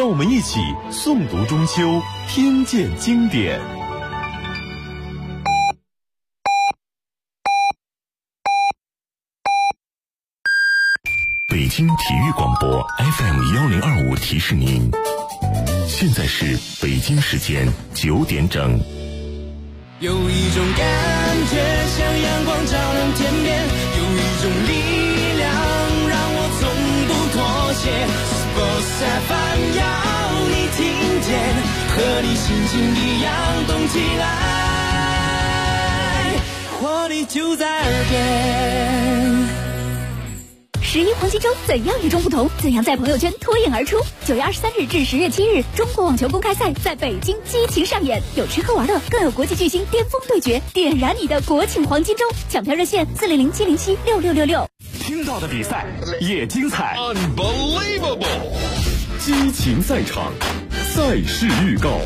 让我们一起诵读中秋，听见经典。 北京体育广播 FM1025提示您，现在是北京时间9点整。 有一种感觉像阳光照亮天边，有一种力量让我从不妥协。Sports FM 要你听见，和你心情一样动起来，活力就在耳边。 11黄金周怎样与众不同？怎样在朋友圈脱颖而出？9月23日至10月7日，中国网球公开赛在北京激情上演，有吃喝玩乐，更有国际巨星巅峰对决，点燃你的国庆黄金周！抢票热线400-707-6666。 听到的比赛也精彩 ，Unbelievable！ 激情赛场，赛事预告。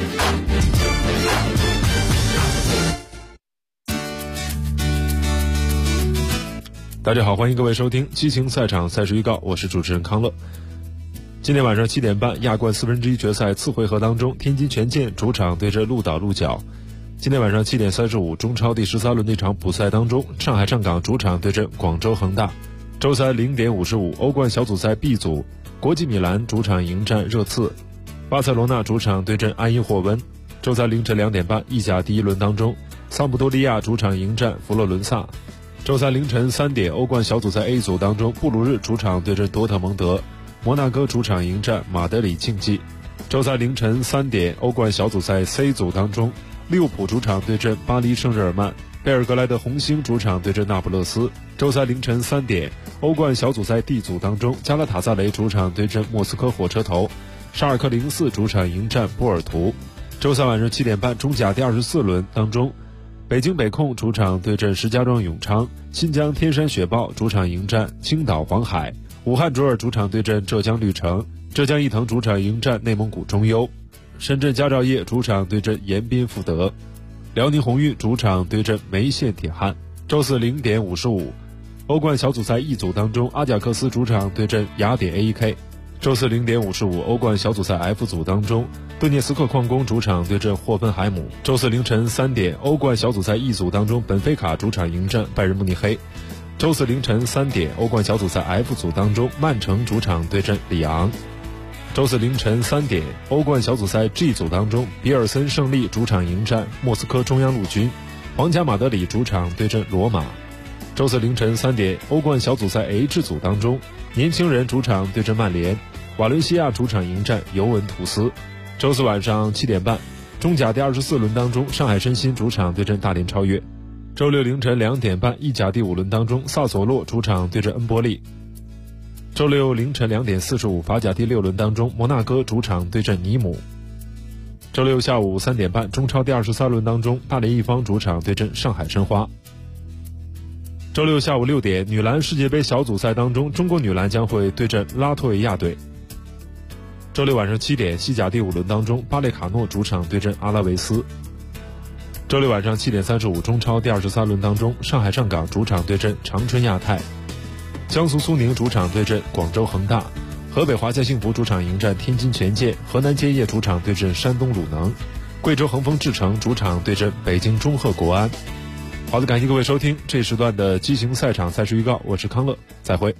大家好，欢迎各位收听激情赛场赛事预告，我是主持人康乐。今天晚上7点半，亚冠1/4决赛次回合当中，天津权健主场对阵鹿岛鹿角。今天晚上7点35，中超第13轮的一场补赛当中，上海上港主场对阵广州恒大。周三0点55，欧冠小组赛 B 组，国际米兰主场迎战热刺，巴塞罗那主场对阵安因霍温。周三凌晨2点半，意甲第1轮当中，桑普多利亚主场迎战佛罗伦萨。周三凌晨3点，欧冠小组赛 A 组当中，布鲁日主场对阵多特蒙德，摩纳哥主场迎战马德里竞技。周三凌晨3点，欧冠小组赛 C 组当中，利物浦主场对阵巴黎圣日耳曼，贝尔格莱德红星主场对阵那不勒斯。周三凌晨3点，欧冠小组赛 D 组当中，加拉塔萨雷主场对阵莫斯科火车头，沙尔克04主场迎战波尔图。周三晚上7点半，中甲第24轮当中，北京北控主场对阵石家庄永昌，新疆天山雪豹主场迎战青岛黄海，武汉卓尔主场对阵浙江绿城，浙江毅腾主场迎战内蒙古中优，深圳佳兆业主场对阵延宾富德，辽宁宏运主场对阵梅县铁汉。周四0点55，欧冠小组赛 E 组当中，阿贾克斯主场对阵雅典 AEK。周四0点55，欧冠小组赛 F 组当中，顿涅茨克矿工主场对阵霍芬海姆。周四凌晨3点，欧冠小组赛 E 组当中，本菲卡主场迎战拜仁慕尼黑。周四凌晨3点，欧冠小组赛 F 组当中，曼城主场对阵里昂。周四凌晨3点，欧冠小组赛 G 组当中，比尔森胜利主场迎战莫斯科中央陆军，皇家马德里主场对阵罗马。周四凌晨3点，欧冠小组赛 H 组当中，年轻人主场对阵曼联，瓦伦西亚主场迎战尤文图斯。周四晚上7点半，中甲第24轮当中，上海申鑫主场对阵大连超越。周六凌晨2点半，意甲第5轮当中，萨索洛主场对阵恩波利。周六凌晨2点45，法甲第6轮当中，摩纳哥主场对阵尼姆。周六下午3点半，中超第23轮当中，大连一方主场对阵上海申花。周六下午6点，女篮世界杯小组赛当中，中国女篮将会对阵拉脱维亚队。周六晚上7点，西甲第5轮当中，巴列卡诺主场对阵阿拉维斯。周六晚上7点35，中超第23轮当中，上海上港主场对阵长春亚泰，江苏苏宁主场对阵广州恒大，河北华夏幸福主场迎战天津权健，河南建业主场对阵山东鲁能，贵州恒丰智诚主场对阵北京中赫国安。好的，感谢各位收听这时段的激情赛场赛事预告，我是康乐，再会。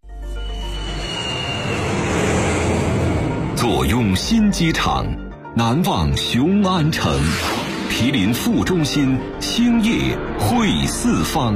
坐拥新机场，难忘雄安城，毗邻副中心，兴业汇四方。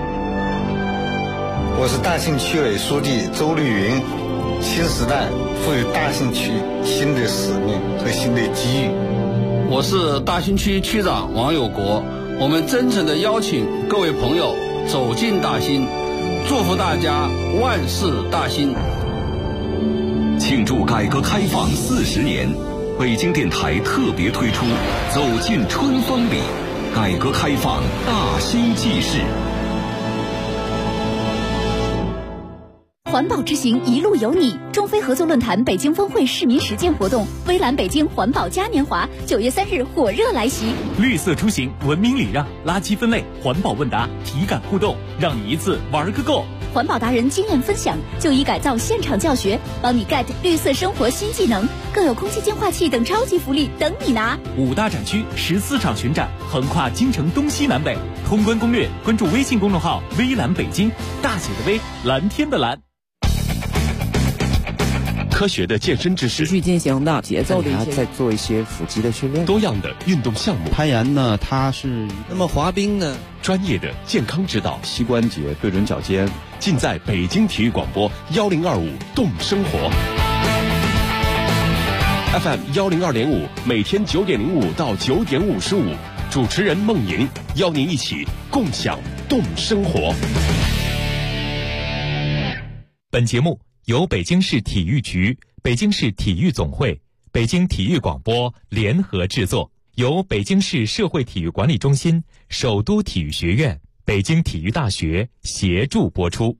我是大兴区委书记周绿云。新时代赋予大兴区新的使命和新的机遇。 我是大兴区区长王有国。我们真诚地邀请各位朋友走进大兴，祝福大家万事大兴。 庆祝改革开放40年，北京电台特别推出《走进春风里》，改革开放大兴纪事。 环保之行一路有你，中非合作论坛北京峰会市民实践活动，微蓝北京环保嘉年华9月3日火热来袭。 绿色出行，文明礼让，垃圾分类，环保问答，体感互动，让你一次玩个够。 环保达人经验分享，就医改造现场教学，帮你 get 绿色生活新技能，更有空气净化器等超级福利等你拿。 5大展区14场巡展，横跨京城东西南北。通关攻略，关注微信公众号微蓝北京，大写的微，蓝天的蓝。 科学的健身知识， 持续进行的节奏的一些， 在做一些腹肌的训练， 多样的运动项目。 攀岩呢，它是那么滑冰呢， 专业的健康指导， 膝关节对准脚尖， 尽在北京体育广播1025动生活 FM 102.5，每天9点05到9点55，主持人孟莹邀您一起共享动生活。 本节目由北京市体育局、北京市体育总会、北京体育广播联合制作，由北京市社会体育管理中心、首都体育学院、北京体育大学协助播出。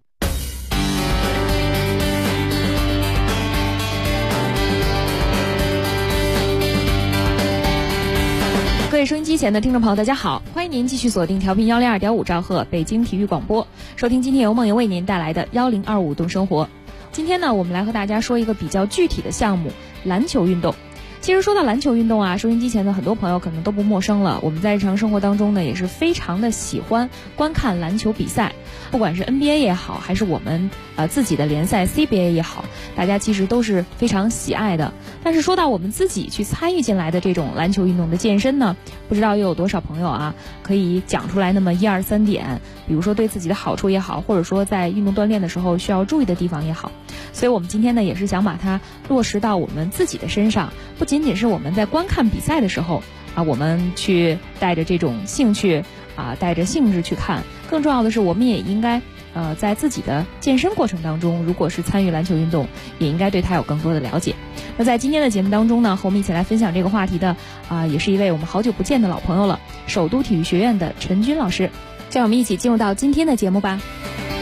各位收音机前的听众朋友，大家好，欢迎您继续锁定调频102.5兆赫北京体育广播，收听今天由梦莹为您带来的1025动生活。今天呢，我们来和大家说一个比较具体的项目——篮球运动。其实说到篮球运动啊，收音机前的很多朋友可能都不陌生了。我们在日常生活当中呢，也是非常的喜欢观看篮球比赛，不管是 NBA 也好，还是我们自己的联赛 CBA 也好，大家其实都是非常喜爱的。但是说到我们自己去参与进来的这种篮球运动的健身呢，不知道又有多少朋友啊可以讲出来那么1、2、3点，比如说对自己的好处也好，或者说在运动锻炼的时候需要注意的地方也好。所以我们今天呢，也是想把它落实到我们自己的身上，不仅仅是我们在观看比赛的时候啊，我们去带着这种兴趣啊，带着兴致去看，更重要的是我们也应该在自己的健身过程当中，如果是参与篮球运动，也应该对它有更多的了解。那在今天的节目当中呢，和我们一起来分享这个话题的也是一位我们好久不见的老朋友了，首都体育学院的陈军老师。就让我们一起进入到今天的节目吧。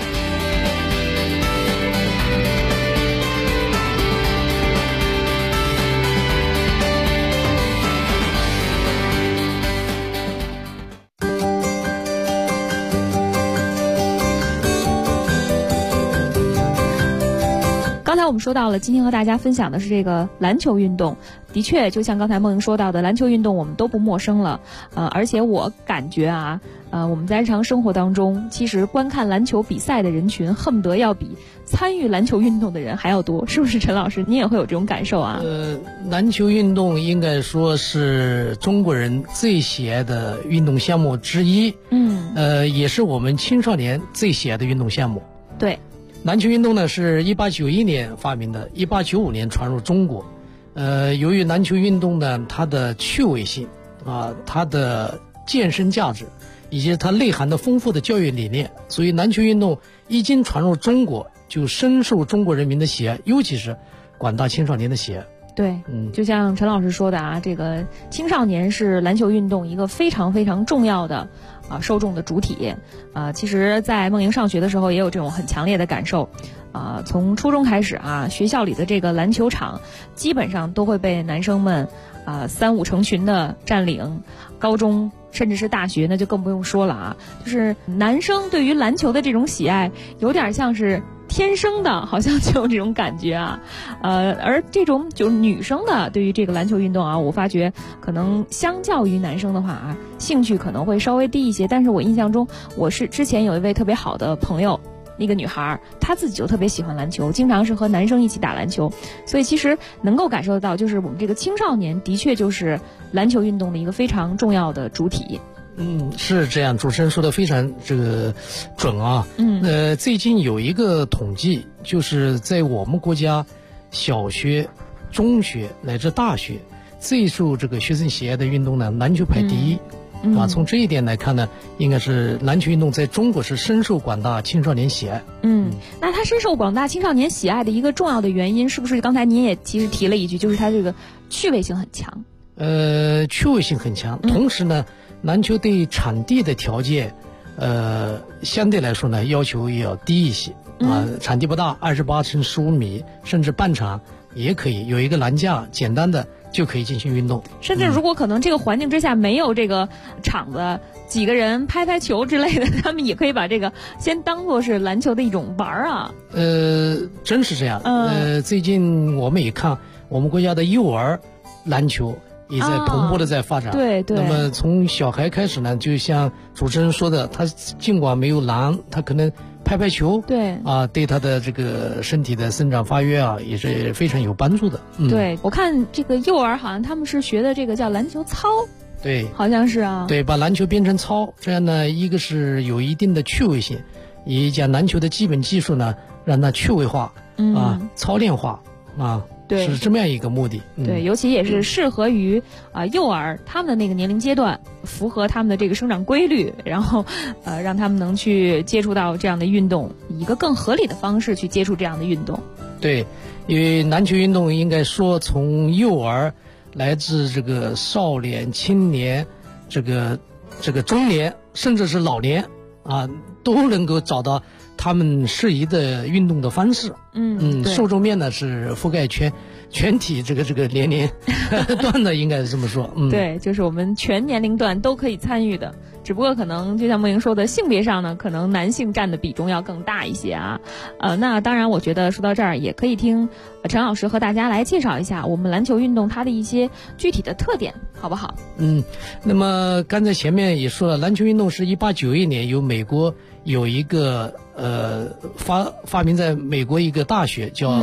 刚才我们说到了，今天和大家分享的是这个篮球运动。的确，就像刚才梦莹说到的，篮球运动我们都不陌生了。而且我感觉啊，我们在日常生活当中，其实观看篮球比赛的人群，恨不得要比参与篮球运动的人还要多，是不是陈老师？你也会有这种感受啊？ 篮球运动应该说是中国人最喜爱的运动项目之一。也是我们青少年最喜爱的运动项目。 对。 篮球运动呢是1891年发明的，1895年传入中国。由于篮球运动呢，它的趣味性它的健身价值，以及它内涵的丰富的教育理念，所以篮球运动一经传入中国，就深受中国人民的喜爱，尤其是广大青少年的喜爱。 对，就像陈老师说的啊，这个青少年是篮球运动一个非常非常重要的受众的主体。其实在梦莹上学的时候也有这种很强烈的感受。从初中开始啊，学校里的这个篮球场基本上都会被男生们3、5成群的占领。高中甚至是大学那就更不用说了啊，就是男生对于篮球的这种喜爱有点像是天生的，好像就有这种感觉啊。而这种就是女生的对于这个篮球运动啊，我发觉可能相较于男生的话啊，兴趣可能会稍微低一些。但是我印象中，我是之前有一位特别好的朋友，那个女孩她自己就特别喜欢篮球，经常是和男生一起打篮球，所以其实能够感受得到，就是我们这个青少年的确就是篮球运动的一个非常重要的主体。 是这样，主持人说的非常准啊。最近有一个统计，就是在我们国家小学、中学乃至大学最受这个学生喜爱的运动呢，篮球排第一。从这一点来看呢，应该是篮球运动在中国是深受广大青少年喜爱。 那它深受广大青少年喜爱的一个重要的原因，是不是刚才您也其实提了一句，就是它这个趣味性很强？ 趣味性很强，同时呢，篮球对场地的条件，相对来说呢要求也要低一些。 场地不大，28×15米，甚至半场也可以，有一个栏架，简单的就可以进行运动。 甚至如果可能这个环境之下没有这个场子，几个人拍拍球之类的，他们也可以把这个先当作是篮球的一种玩啊。 真是这样。最近我们也看我们国家的幼儿篮球也在蓬勃的在发展。 对对。 那么从小孩开始呢，就像主持人说的，他尽管没有篮，他可能拍拍球， 对对他的这个身体的生长发育也是非常有帮助的。 对，我看这个幼儿好像他们是学的这个叫篮球操。 对， 好像是啊。 对，把篮球变成操，这样呢，一个是有一定的趣味性，也将篮球的基本技术呢让它趣味化操练化对， 是这么样一个目的。 对，尤其也是适合于幼儿他们的那个年龄阶段，符合他们的这个生长规律，然后让他们能去接触到这样的运动，以一个更合理的方式去接触这样的运动。 对，因为篮球运动应该说从幼儿来自这个少年、青年，这个中年，甚至是老年都能够找到他们适宜的运动的方式。受众面呢是覆盖全体这个年龄段的，应该是这么说。 对，就是我们全年龄段都可以参与的，只不过可能就像梦莹说的，性别上呢，可能男性占的比重要更大一些啊。那当然，我觉得说到这儿也可以听陈老师和大家来介绍一下我们篮球运动它的一些具体的特点，好不好？ 那么刚才前面也说了，篮球运动是1891年由美国有一个发明在美国一个大学叫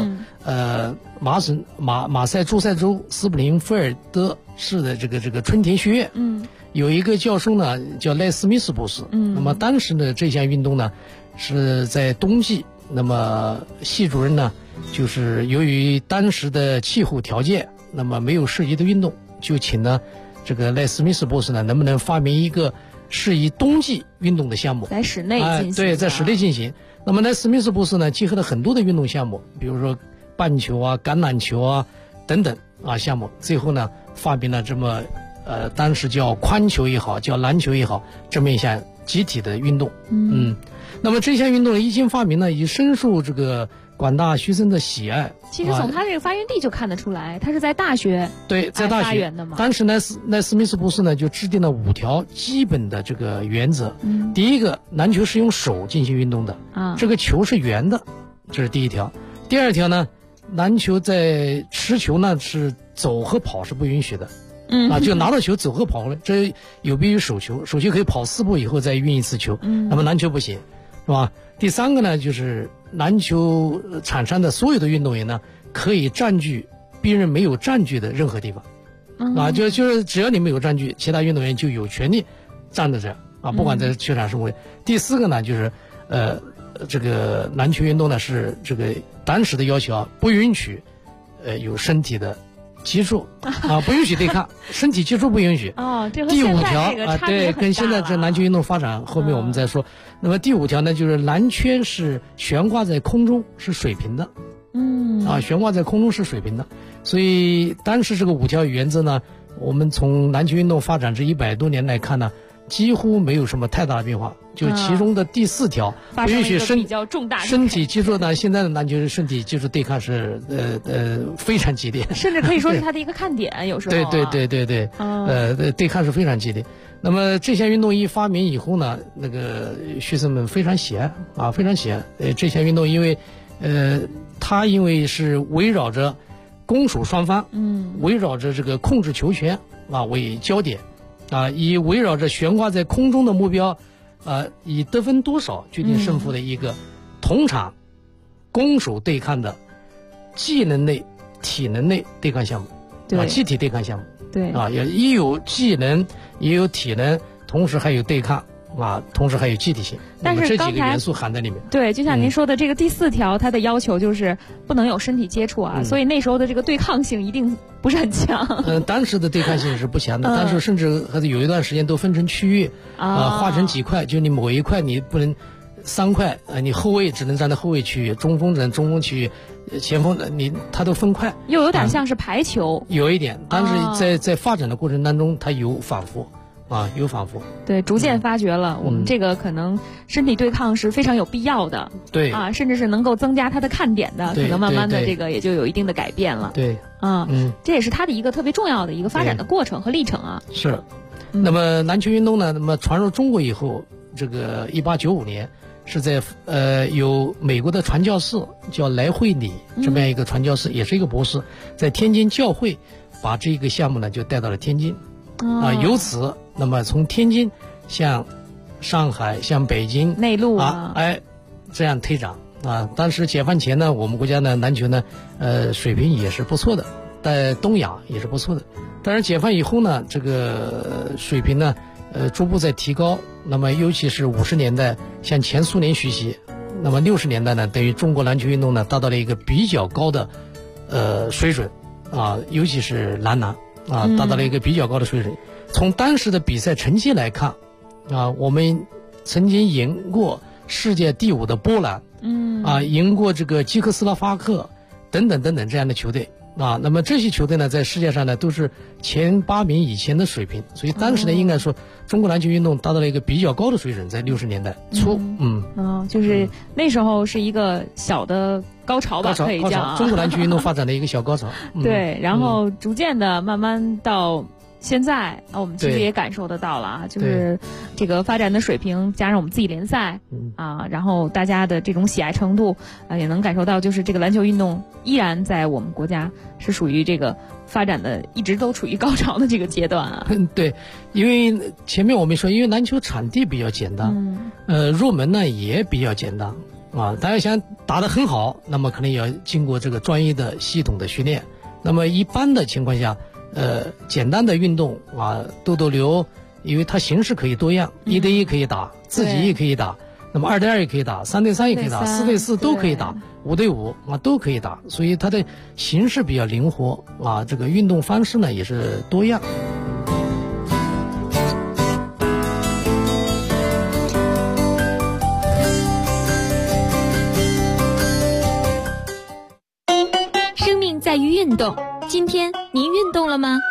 马赛诸塞州斯普林菲尔德市的这个春田学院。有一个教授呢叫赖斯密斯博士。那么当时呢这项运动呢是在冬季，那么系主任呢就是由于当时的气候条件，那么没有适宜的运动，就请呢这个赖斯密斯博士呢能不能发明一个适宜冬季运动的项目， 在室内进行。 对，在室内进行。那么赖斯密斯博士呢结合了很多的运动项目，比如说棒球橄榄球等等项目，最后呢发明了这么当时叫宽球也好，叫篮球也好，这么一项集体的运动。那么这项运动一经发明呢，已深受这个广大学生的喜爱。 其实从他这个发源地就看得出来，他是在大学。 对，在大学的嘛。 当时赖斯密斯博士呢就制定了5条基本的这个原则。第一个，篮球是用手进行运动的这个球是圆的，这是第一条。第二条呢，篮球在持球呢是走和跑是不允许的。就拿到球走和跑了，这有别于手球，手球可以跑4步以后再运一次球，那么篮球不行，是吧？第三个呢，就是篮球场上的所有的运动员呢，可以占据别人没有占据的任何地方，就是只要你没有占据，其他运动员就有权利站在这不管在球场什么。第四个呢，就是这个篮球运动呢是这个当时的要求不允许有身体的接触不允许对抗，身体接触不允许。 这和第5 条对，跟现在这篮球运动发展后面我们再说。那么第5条呢，就是篮圈是悬挂在空中是水平的。悬挂在空中是水平的。所以当时这个5条原则呢，我们从篮球运动发展这100多年来看呢，几乎没有什么太大的变化。就其中的第4条，不允许身体接触呢。现在的篮球身体接触对抗是非常激烈， 甚至可以说是它的一个看点。有时候对，对抗是非常激烈。那么这项运动一发明以后呢，那个学生们非常喜爱非常喜爱这项运动，因为它因为是围绕着攻守双方，围绕着这个控制球权为焦点以围绕着悬挂在空中的目标以得分多少决定胜负的一个同场攻守对抗的技能类、体能类对抗项目，集体对抗项目。 对也有技能，也有体能，同时还有对抗同时还有集体性。 但是这几个元素含在里面。 对，就像您说的，这个第4条，它的要求就是不能有身体接触所以那时候的这个对抗性一定不是很强。 当时的对抗性是不强的，当时甚至有一段时间都分成区域划成几块，就你某一块你不能3块你后卫只能站在后卫区域，中锋只能中锋区域，前锋他都分块， 又有点像是排球。 有一点，但是在发展的过程当中，它有反复有反复。 对，逐渐发觉了我们这个可能身体对抗是非常有必要的。 对甚至是能够增加它的看点的，可能慢慢的对这个也就有一定的改变了。 对， 这也是它的一个特别重要的一个发展的过程和历程啊。 是。那么篮球运动呢，那么传入中国以后，这个1895年是在有美国的传教士叫莱惠里这么样一个传教士，也是一个博士，在天津教会把这个项目呢就带到了天津。由此那么从天津向上海、向北京内陆这样推展当时解放前呢，我们国家呢篮球呢水平也是不错的，在东亚也是不错的。当然解放以后呢，这个水平呢逐步在提高。那么尤其是50年代向前苏联学习，那么60年代呢，等于中国篮球运动呢达到了一个比较高的水准尤其是男篮达到了一个比较高的水准。从当时的比赛成绩来看我们曾经赢过世界第5的波兰赢过这个捷克斯洛伐克等等等等这样的球队那么这些球队呢在世界上呢都是前8名以前的水平，所以当时呢应该说中国篮球运动达到了一个比较高的水准，在60年代初就是那时候是一个小的高潮吧，可以讲中国篮球运动发展的一个小高潮对，然后逐渐的慢慢到现在我们其实也感受得到了就是这个发展的水平加上我们自己联赛然后大家的这种喜爱程度也能感受到，就是这个篮球运动依然在我们国家是属于这个发展的一直都处于高潮的这个阶段对，因为前面我们说，因为篮球场地比较简单入门呢也比较简单大家想打得很好，那么可能也要经过这个专业的系统的训练。那么一般的情况下简单的运动斗斗流，因为它形式可以多样，1对1可以打，自己也可以打，那么2对2也可以打，3对3也可以打，4对4都可以打，5对5都可以打，所以它的形式比较灵活这个运动方式呢也是多样。 生命在于运动，今天您运动了吗？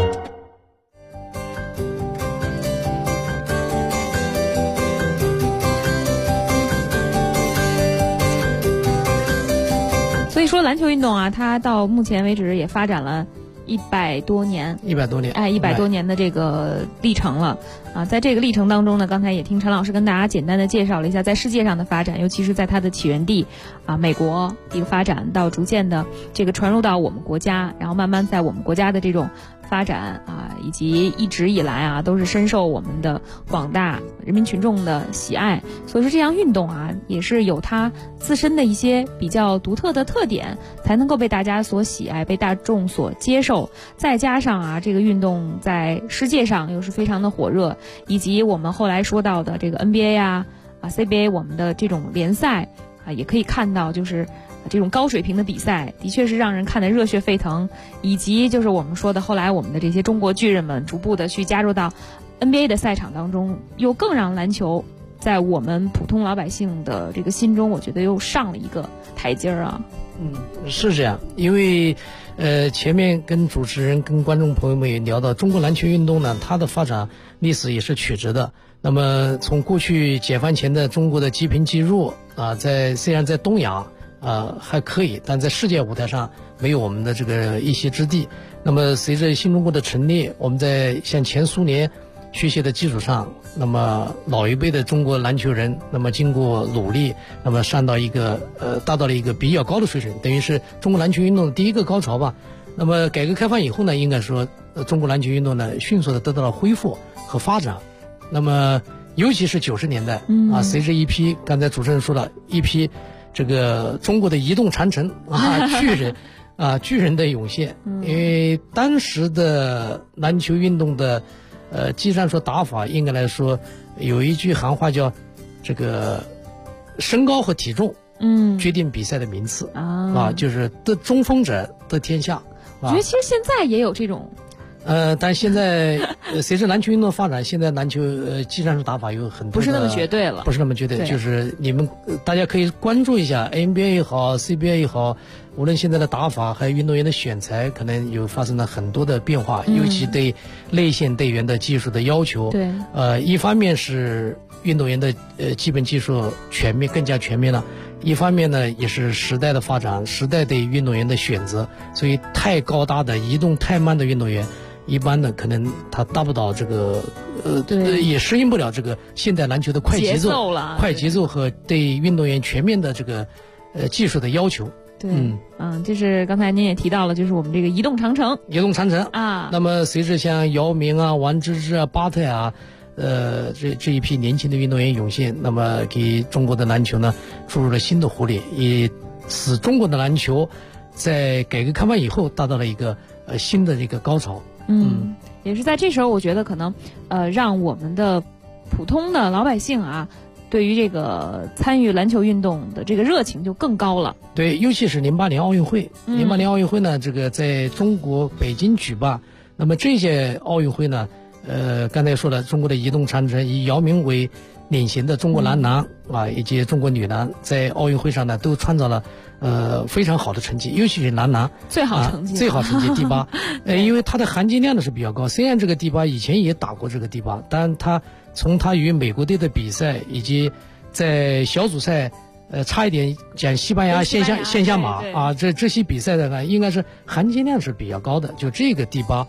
所以说篮球运动它到目前为止也发展了100多年，100多年的这个历程了在这个历程当中呢，刚才也听陈老师跟大家简单的介绍了一下在世界上的发展，尤其是在它的起源地美国一个发展，到逐渐的这个传入到我们国家，然后慢慢在我们国家的这种发展以及一直以来都是深受我们的广大人民群众的喜爱。所以说这项运动也是有它自身的一些比较独特的特点，才能够被大家所喜爱，被大众所接受。再加上这个运动在世界上又是非常的火热，以及我们后来说到的这个 NBA CBA 我们的这种联赛也可以看到，就是这种高水平的比赛的确是让人看得热血沸腾，以及就是我们说的后来我们的这些中国巨人们逐步的去加入到 NBA 的赛场当中，又更让篮球在我们普通老百姓的这个心中，我觉得又上了一个台阶是这样，因为前面跟主持人跟观众朋友们也聊到，中国篮球运动呢，它的发展历史也是曲折的。那么从过去解放前的中国的积贫积弱虽然在东亚还可以，但在世界舞台上没有我们的这个一席之地。那么随着新中国的成立，我们在向前苏联学习的基础上，那么老一辈的中国篮球人，那么经过努力，那么上到一个达到了一个比较高的水准，等于是中国篮球运动的第一个高潮吧。那么改革开放以后呢，应该说中国篮球运动呢迅速的得到了恢复和发展。那么尤其是90年代随着一批刚才主持人说了一批这个中国的移动长城巨人的涌现，因为当时的篮球运动的技战术打法应该来说有一句行话叫这个身高和体重决定比赛的名次就是得中锋者得天下。 我觉得其实现在也有这种但现在随着篮球运动发展，现在篮球技战术打法有很多不是那么绝对了， 不是那么绝对，就是你们大家可以关注一下 NBA 也好 CBA 也好，无论现在的打法还有运动员的选材，可能有发生了很多的变化，尤其对内线队员的技术的要求。 对， 一方面是运动员的基本技术更加全面了。一方面呢，也是时代的发展，时代对运动员的选择，所以太高大的、移动太慢的运动员，一般的可能他达不到这个也适应不了这个现代篮球的快节奏了， 快节奏和对运动员全面的这个技术的要求。 对，就是刚才您也提到了，就是我们这个移动长城啊。 那么随着像姚明啊、王治郅啊、巴特啊。这一批年轻的运动员涌现，那么给中国的篮球呢注入了新的活力，也使中国的篮球在改革开放以后达到了一个新的这个高潮。 也是在这时候，我觉得可能让我们的普通的老百姓啊，对于这个参与篮球运动的这个热情就更高了。 对，尤其是08年奥运会，08年奥运会呢，这个在中国北京举办，那么这些奥运会呢。刚才说了，中国的移动长城以姚明为领衔的中国男篮以及中国女篮在奥运会上呢都创造了非常好的成绩，尤其是男篮最好成绩第8。因为它的含金量呢是比较高，虽然这个第8以前也打过这个第8，但他从他与美国队的比赛以及在小组赛差一点讲西班牙线下马这些比赛的呢，应该是含金量是比较高的。就这个第8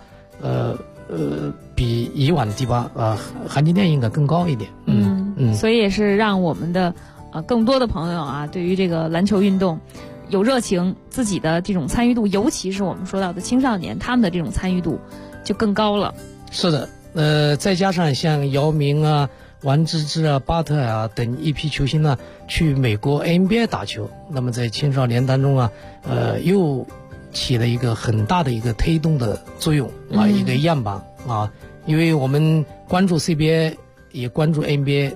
比以往的第8含金量应该更高一点。 所以也是让我们的更多的朋友啊，对于这个篮球运动有热情，自己的这种参与度，尤其是我们说到的青少年，他们的这种参与度就更高了。 是的，再加上像姚明啊、王治郅啊、巴特啊等一批球星呢，去美国 NBA 打球，那么在青少年当中啊，又起了一个很大的一个推动的作用一个样板因为我们关注 CBA 也关注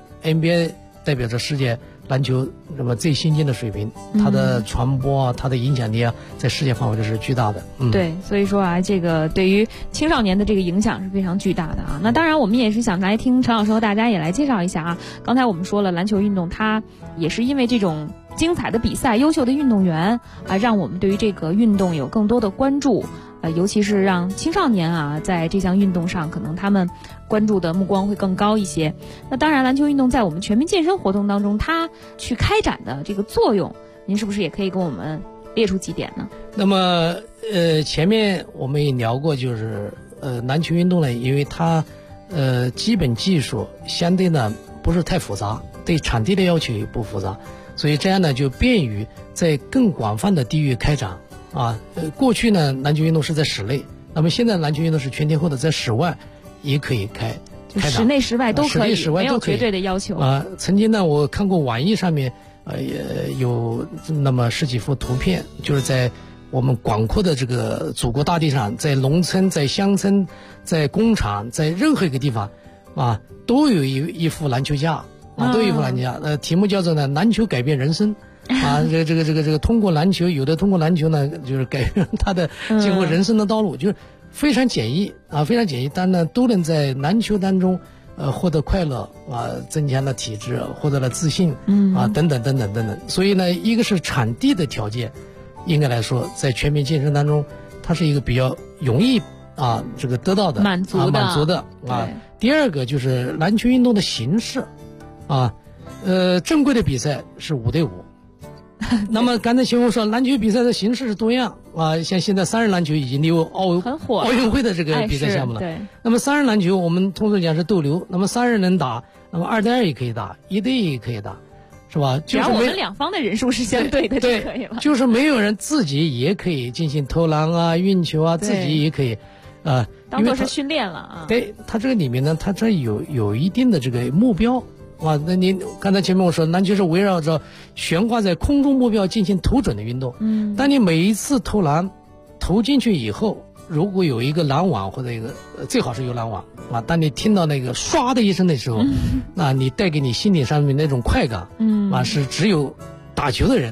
NBA 代表着世界篮球那么最先进的水平，它的传播它的影响力在世界范围内是巨大的。 对，所以说这个对于青少年的这个影响是非常巨大的那当然我们也是想来听陈老师和大家也来介绍一下刚才我们说了，篮球运动它也是因为这种精彩的比赛、优秀的运动员让我们对于这个运动有更多的关注，尤其是让青少年在这项运动上可能他们关注的目光会更高一些。那当然，篮球运动在我们全民健身活动当中，它去开展的这个作用，您是不是也可以跟我们列出几点呢？ 那么前面我们也聊过，就是篮球运动呢，因为它基本技术相对呢不是太复杂，对场地的要求也不复杂，所以这样呢就便于在更广泛的地域开展过去呢篮球运动是在室内，那么现在篮球运动是全天候的，在室外也可以开展， 室内室外都可以，没有绝对的要求曾经呢我看过网易上面也有那么10几幅图片，就是在我们广阔的这个祖国大地上，在农村、在乡村、在工厂、在任何一个地方都有一副篮球架都有一副篮球架，题目叫做呢篮球改变人生这个通过篮球，有的通过篮球呢就是改变他的经过人生的道路，就是非常简易非常简易，但呢都能在篮球当中获得快乐增强了体质，获得了自信等等。所以呢，一个是场地的条件，应该来说在全民健身当中，它是一个比较容易这个得到的满足的第二个就是篮球运动的形式正规的比赛是5对5。那么刚才秦红说篮球比赛的形式是多样像现在3人篮球已经有奥运会的这个比赛项目了。 对。 那么3人篮球我们通常讲是斗牛，那么3人能打，那么2对2也可以打，1对1也可以打，是吧？ 只要我们两方的人数是相对的就可以了。 就是没有人自己也可以进行投篮运球自己也可以当做是训练了对，它这个里面呢，它这有一定的这个目标。那您刚才前面我说篮球是围绕着悬挂在空中目标进行投准的运动。当你每一次投篮投进去以后，如果有一个篮网或者一个最好是有篮网当你听到那个唰的一声的时候那你带给你心理上面那种快感是只有打球的人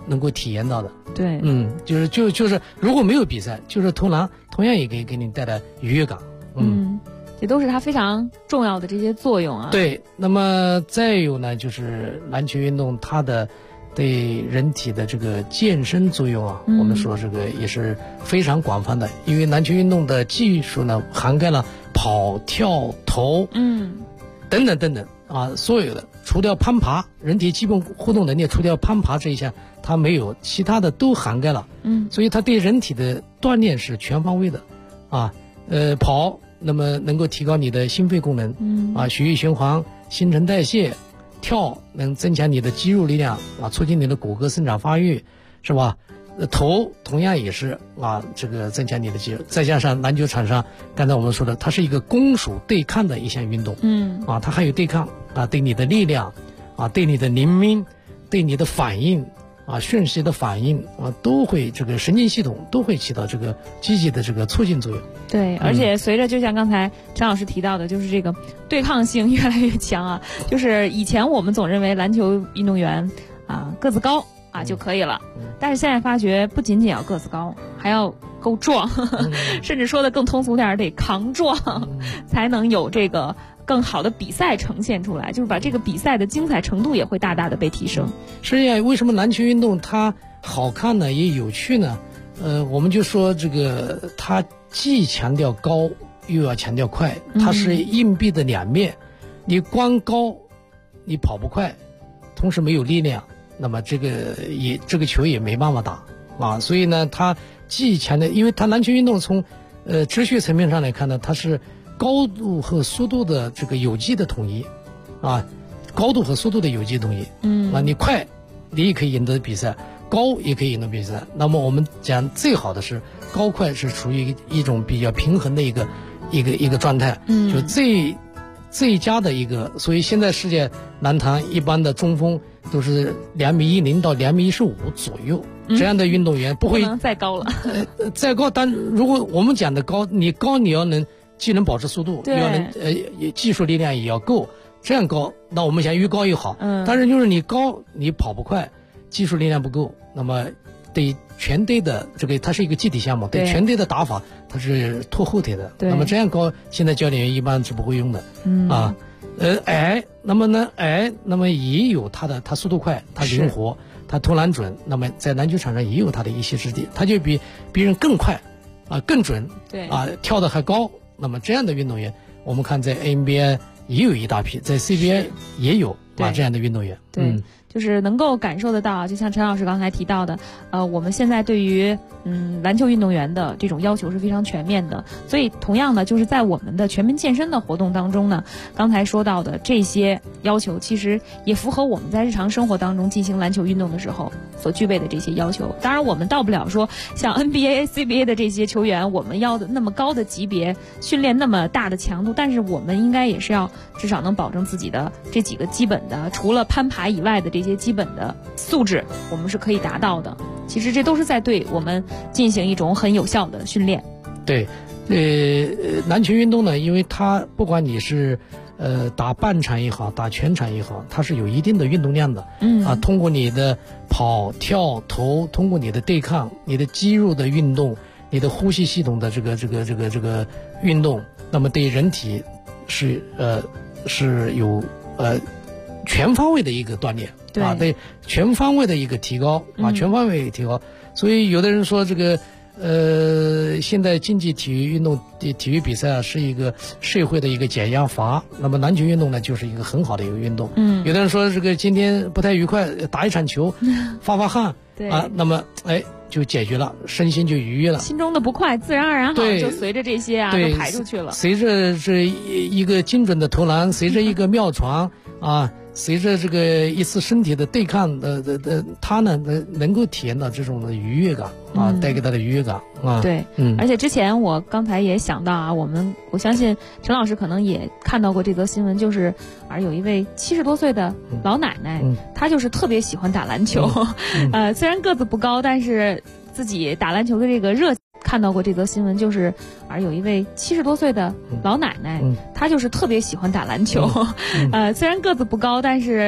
能够体验到的。 对， 就是如果没有比赛，就是投篮同样也可以给你带来愉悦感。 这都是它非常重要的这些作用啊。 对，那么再有呢，就是篮球运动它的对人体的这个健身作用啊，我们说这个也是非常广泛的，因为篮球运动的技术呢涵盖了跑、跳、投，等等等等啊，所有的除掉攀爬，人体基本活动能力除掉攀爬这一项它没有，其他的都涵盖了。所以它对人体的锻炼是全方位的啊。跑那么能够提高你的心肺功能，血液循环、新陈代谢；跳能增强你的肌肉力量啊，促进你的骨骼生长发育，是吧？投同样也是啊，这个增强你的肌肉。再加上篮球场上，刚才我们说的，它是一个攻守对抗的一项运动，它还有对抗啊，对你的力量啊，对你的灵敏，对你的反应啊，瞬时的反应啊，都会这个神经系统都会起到这个积极的这个促进作用。 对，而且随着就像刚才陈老师提到的，就是这个对抗性越来越强啊。就是以前我们总认为篮球运动员啊个子高啊就可以了，但是现在发觉不仅仅要个子高，还要够壮，甚至说的更通俗点得扛壮，才能有这个更好的比赛呈现出来，就是把这个比赛的精彩程度也会大大的被提升。 是呀，为什么篮球运动它好看呢，也有趣呢？我们就说这个它既强调高又要强调快，它是硬币的两面。你光高你跑不快，同时没有力量，那么这个球也没办法打啊。所以呢，它既强调，因为它篮球运动从哲学层面上来看呢，它是高度和速度的这个有机的统一啊，高度和速度的有机统一。你快你也可以赢得比赛，高也可以赢得比赛。那么我们讲最好的是高快是处于一种比较平衡的一个状态，就最佳的一个。所以现在世界篮坛一般的中锋都是2.10到2.15米左右，这样的运动员不会能再高了。 再高，但如果我们讲的高，你要能既能保持速度，要能技术力量也要够，这样高，那我们想越高越好。但是就是你高你跑不快，技术力量不够，那么对全队的这个它是一个集体项目，对全队的打法它是拖后腿的。那么这样高，现在教练员一般是不会用的。矮，那么也有它速度快，它灵活，它投篮准，那么在篮球场上也有它的一席之地，它就比别人更快啊，更准，跳得还高。那么这样的运动员，我们看在 NBA 也有一大批，在 CBA 也有这样的运动员。 就是能够感受得到，就像陈老师刚才提到的，我们现在对于篮球运动员的这种要求是非常全面的。所以同样的，就是在我们的全民健身的活动当中呢，刚才说到的这些要求，其实也符合我们在日常生活当中进行篮球运动的时候所具备的这些要求。当然，我们到不了说像 NBA、CBA 的这些球员，我们要的那么高的级别，训练那么大的强度，但是我们应该也是要至少能保证自己的这几个基本的，除了攀爬以外的这些基本的素质，我们是可以达到的。其实这都是在对我们进行一种很有效的训练。 对，篮球运动呢，因为它不管你是打半场也好，打全场也好，它是有一定的运动量的。通过你的跑、跳、投，通过你的对抗，你的肌肉的运动，你的呼吸系统的这个运动，那么对人体是有全方位的一个锻炼。对全方位的一个提高全方位提高。所以有的人说这个现在竞技体育运动体育比赛是一个社会的一个减压阀，那么篮球运动呢就是一个很好的一个运动。有的人说这个今天不太愉快，打一场球发汗那么就解决了，身心就愉悦了， 心中的不快自然而然就随着这些都排出去了。 随着这一个精准的投篮，随着一个妙传随着这个一次身体的对抗他呢能够体验到这种的愉悦感带给他的愉悦感对，而且之前我刚才也想到我相信陈老师可能也看到过这则新闻，就是有一位70多岁的老奶奶，她就是特别喜欢打篮球，虽然个子不高，但是自己打篮球的这个热情。看到过这则新闻，就是有一位70多岁的老奶奶，她就是特别喜欢打篮球，虽然个子不高，但是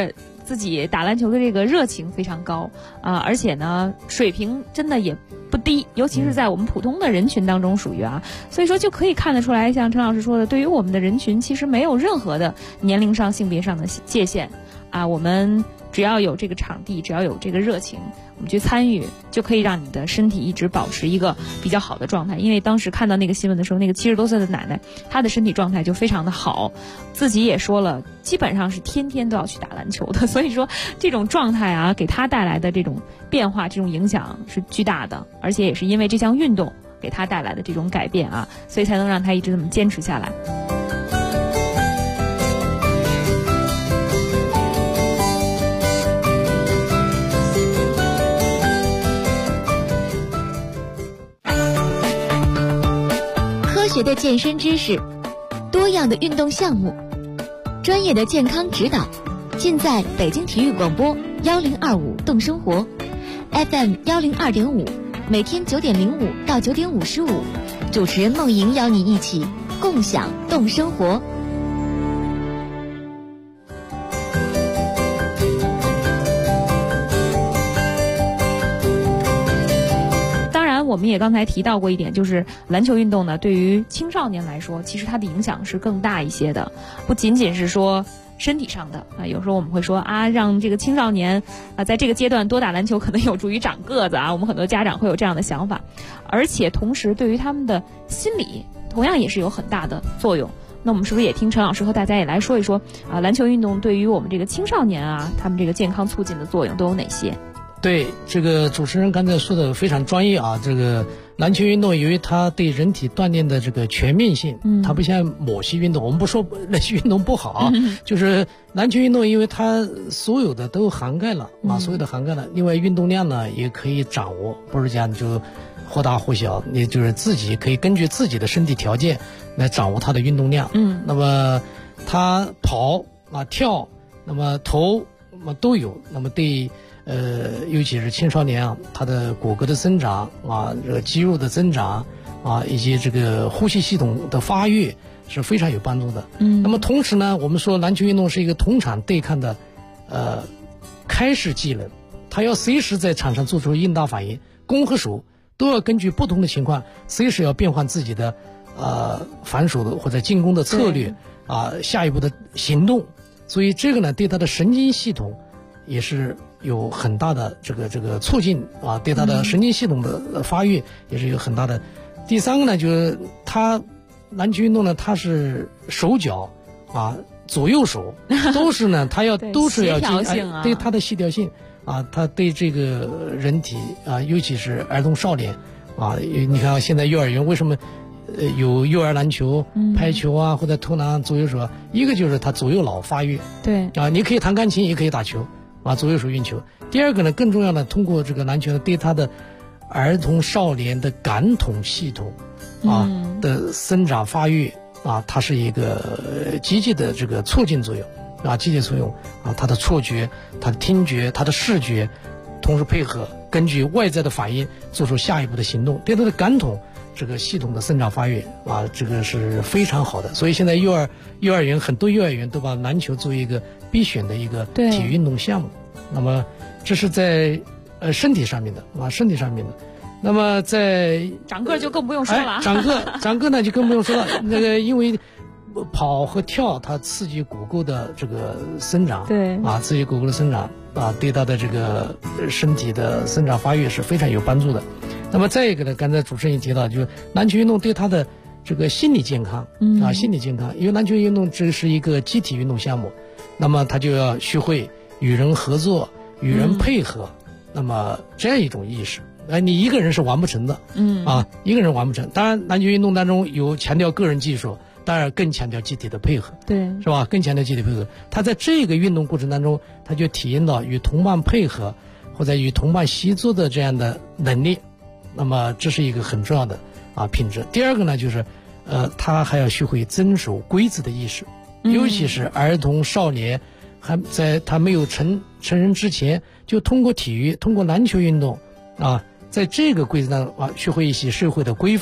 自己打篮球的这个热情非常高而且呢水平真的也不低，尤其是在我们普通的人群当中属于所以说就可以看得出来，像陈老师说的，对于我们的人群其实没有任何的年龄上性别上的界限我们只要有这个场地，只要有这个热情，我们去参与，就可以让你的身体一直保持一个比较好的状态。因为当时看到那个新闻的时候，那个70多岁的奶奶，她的身体状态就非常的好，自己也说了，基本上是天天都要去打篮球的。所以说这种状态给她带来的这种变化，这种影响是巨大的，而且也是因为这项运动给她带来的这种改变所以才能让她一直这么坚持下来。 科学的健身知识，多样的运动项目，专业的健康指导，尽在北京体育广播1025动生活 FM 102.5，每天9点05到9点55，主持人梦莹邀你一起共享动生活。 我们也刚才提到过一点，就是篮球运动呢，对于青少年来说，其实它的影响是更大一些的，不仅仅是说身体上的有时候我们会说让这个青少年在这个阶段多打篮球可能有助于长个子我们很多家长会有这样的想法，而且同时对于他们的心理同样也是有很大的作用。那我们是不是也听陈老师和大家也来说一说篮球运动对于我们这个青少年他们这个健康促进的作用都有哪些？ 对，这个主持人刚才说的非常专业这个篮球运动由于它对人体锻炼的这个全面性，它不像某些运动，我们不说那些运动不好就是篮球运动因为它所有的都涵盖了所有的涵盖了，另外运动量呢也可以掌握，不是讲就或大或小，你就是自己可以根据自己的身体条件来掌握它的运动量。那么它跑跳，那么投都有，那么对尤其是青少年他的骨骼的增长这个肌肉的增长以及这个呼吸系统的发育是非常有帮助的。那么同时呢，我们说篮球运动是一个同场对抗的开始技能，他要随时在场上做出应答反应，攻和守都要根据不同的情况随时要变换自己的防守的或者进攻的策略下一步的行动，所以这个呢对他的神经系统也是有很大的这个促进对他的神经系统的发育也是有很大的。第三个呢，就是他篮球运动呢，它是手脚左右手都是呢，他都是要对他的协调性他对这个人体尤其是儿童少年你看现在幼儿园为什么有幼儿篮球、拍球或者投篮左右手一个就是他左右脑发育， 对你可以弹钢琴也可以打球左右手运球。第二个呢，更重要的，通过这个篮球对他的儿童少年的感统系统的生长发育它是一个积极的这个促进作用积极作用他的错觉、他的听觉、他的视觉同时配合，根据外在的反应做出下一步的行动，对他的感统这个系统的生长发育这个是非常好的。所以现在幼儿园很多幼儿园都把篮球作为一个必选的一个体育运动项目。那么这是在身体上面的身体上面的。那么在长个就更不用说了长个呢就更不用说了那个因为跑和跳它刺激骨骼的这个生长， 对刺激骨骼的生长对它的这个身体的生长发育是非常有帮助的。那么再一个呢，刚才主持人也提到，就是篮球运动对他的这个心理健康心理健康，因为篮球运动这是一个集体运动项目，那么他就要学会与人合作、与人配合，那么这样一种意识。你一个人是完不成的，一个人完不成。当然，篮球运动当中有强调个人技术，当然更强调集体的配合， 对， 是吧？更强调集体配合。他在这个运动过程当中，他就体验到与同伴配合或者与同伴协作的这样的能力。那么这是一个很重要的品质。第二个呢，就是他还要学会遵守规则的意识，尤其是儿童少年还在他没有成人之前，就通过体育、通过篮球运动在这个规则当中学会一些社会的规范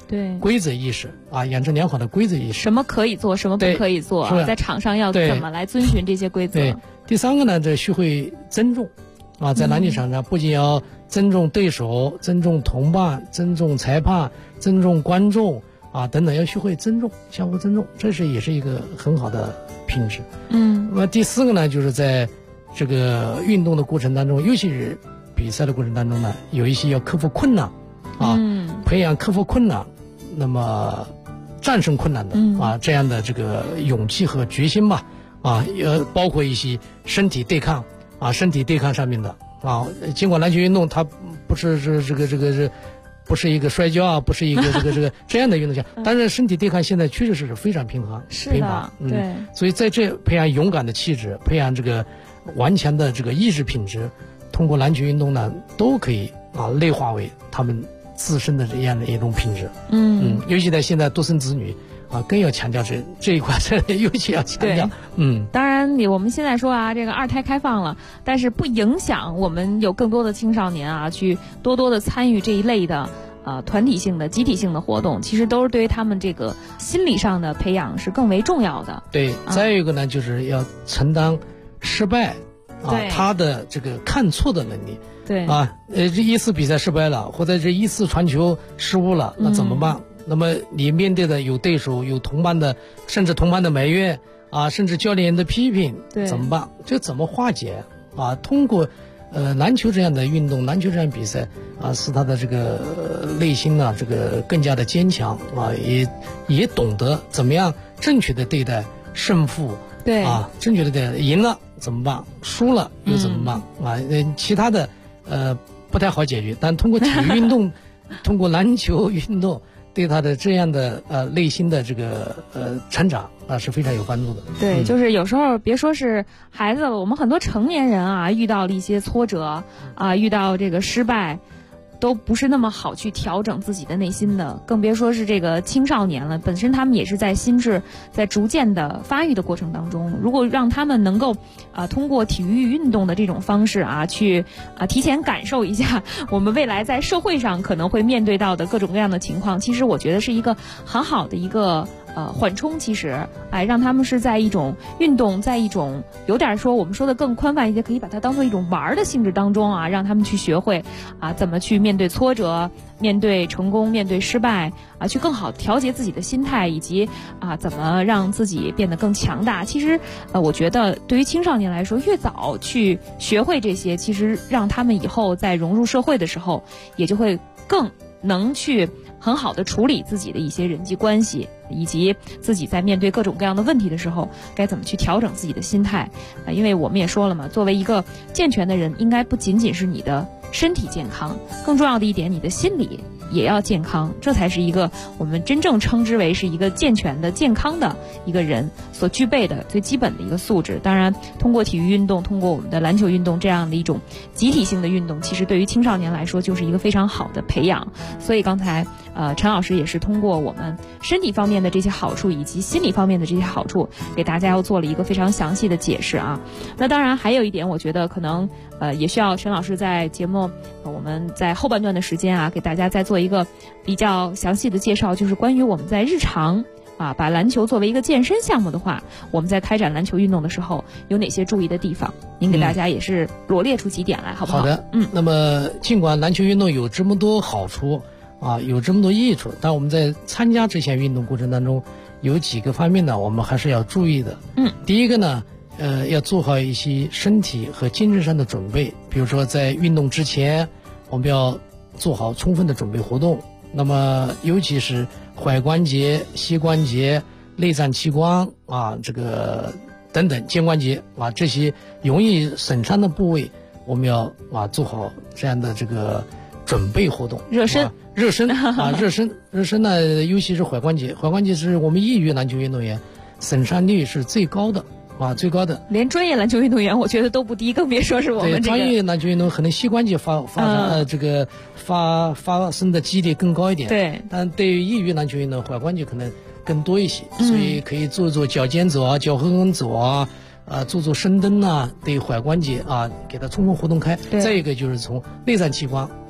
对规则意识啊，养成良好的规则意识。 什么可以做，什么不可以做，在场上要怎么来遵循这些规则。 对，第3个呢，这学会尊重啊，在篮球场上不仅要尊重对手、尊重同伴、尊重裁判、尊重观众啊等等，要学会尊重，相互尊重，这也是一个很好的品质。那么第4个呢，就是在这个运动的过程当中，尤其是比赛的过程当中呢，有一些要克服困难啊，培养克服困难，那么战胜困难的啊这样的这个勇气和决心吧啊，包括一些身体对抗啊，身体对抗上面的啊，尽管篮球运动它不是不是一个摔跤啊，不是一个这样的运动项，但是身体对抗现在确实是非常频繁， 对， 所以在这培养勇敢的气质，培养这个顽强的这个意志品质，通过篮球运动呢，都可以啊内化为他们自身的这样的一种品质。尤其在现在独生子女啊，更要强调这一块，尤其要强调。 当然我们现在说啊，这个2胎开放了，但是不影响我们有更多的青少年啊，去多多的参与这一类的团体性的、集体性的活动，其实都是对于他们这个心理上的培养是更为重要的。 对，再有一个呢，就是要承担失败啊，他的这个看错的能力。 对啊，这一次比赛失败了，或者这一次传球失误了，那怎么办？那么你面对的有对手、有同伴的，甚至同伴的埋怨啊，甚至教练员的批评，怎么办？这怎么化解啊？通过篮球这样的运动，篮球这样比赛啊，使他的这个内心呢，这个更加的坚强啊，也懂得怎么样正确的对待胜负。 对啊，正确的对待，赢了怎么办？输了又怎么办？啊，其他的不太好解决，但通过体育运动，通过篮球运动，对他的这样的内心的这个成长啊是非常有帮助的。 对，就是有时候别说是孩子了，我们很多成年人啊，遇到了一些挫折啊，遇到这个失败，都不是那么好去调整自己的内心的，更别说是这个青少年了。本身他们也是在心智在逐渐的发育的过程当中，如果让他们能够通过体育运动的这种方式啊，去提前感受一下我们未来在社会上可能会面对到的各种各样的情况，其实我觉得是一个很好的一个缓冲，其实让他们是在一种运动，在一种有点说我们说的更宽泛一些，可以把它当做一种玩的性质当中啊，让他们去学会怎么去面对挫折，面对成功，面对失败去更好调节自己的心态，以及怎么让自己变得更强大。其实我觉得对于青少年来说，越早去学会这些，其实让他们以后在融入社会的时候，也就会更能去很好的处理自己的一些人际关系，以及自己在面对各种各样的问题的时候该怎么去调整自己的心态因为我们也说了嘛，作为一个健全的人，应该不仅仅是你的身体健康，更重要的一点，你的心理也要健康，这才是一个我们真正称之为是一个健全的、健康的一个人所具备的最基本的一个素质。当然，通过体育运动，通过我们的篮球运动这样的一种集体性的运动，其实对于青少年来说就是一个非常好的培养。所以刚才陈老师也是通过我们身体方面的这些好处，以及心理方面的这些好处，给大家又做了一个非常详细的解释啊。那当然还有一点，我觉得可能也需要陈老师在节目我们在后半段的时间给大家再做一个比较详细的介绍，就是关于我们在日常把篮球作为一个健身项目的话，我们在开展篮球运动的时候有哪些注意的地方，您给大家也是罗列出几点来，好不好？ 好的，那么尽管篮球运动有这么多好处有这么多益处，但我们在参加这项运动过程当中，有几个方面呢，我们还是要注意的。第一个呢，要做好一些身体和精神上的准备，比如说在运动之前，我们要做好充分的准备活动。那么尤其是踝关节、膝关节、内脏器官这个等等肩关节这些容易损伤的部位，我们要做好这样的这个准备活动。 热身热身呢，尤其是踝关节是我们业余篮球运动员损伤率是最高的最高的， 连专业篮球运动员我觉得都不低，更别说是我们这个专业篮球运动可能膝关节发生的几率更高一点。 对， 但对于业余篮球运动，踝关节可能更多一些，所以可以做脚尖走脚后跟走做深蹲对踝关节给它充分活动开。再一个就是从内脏器官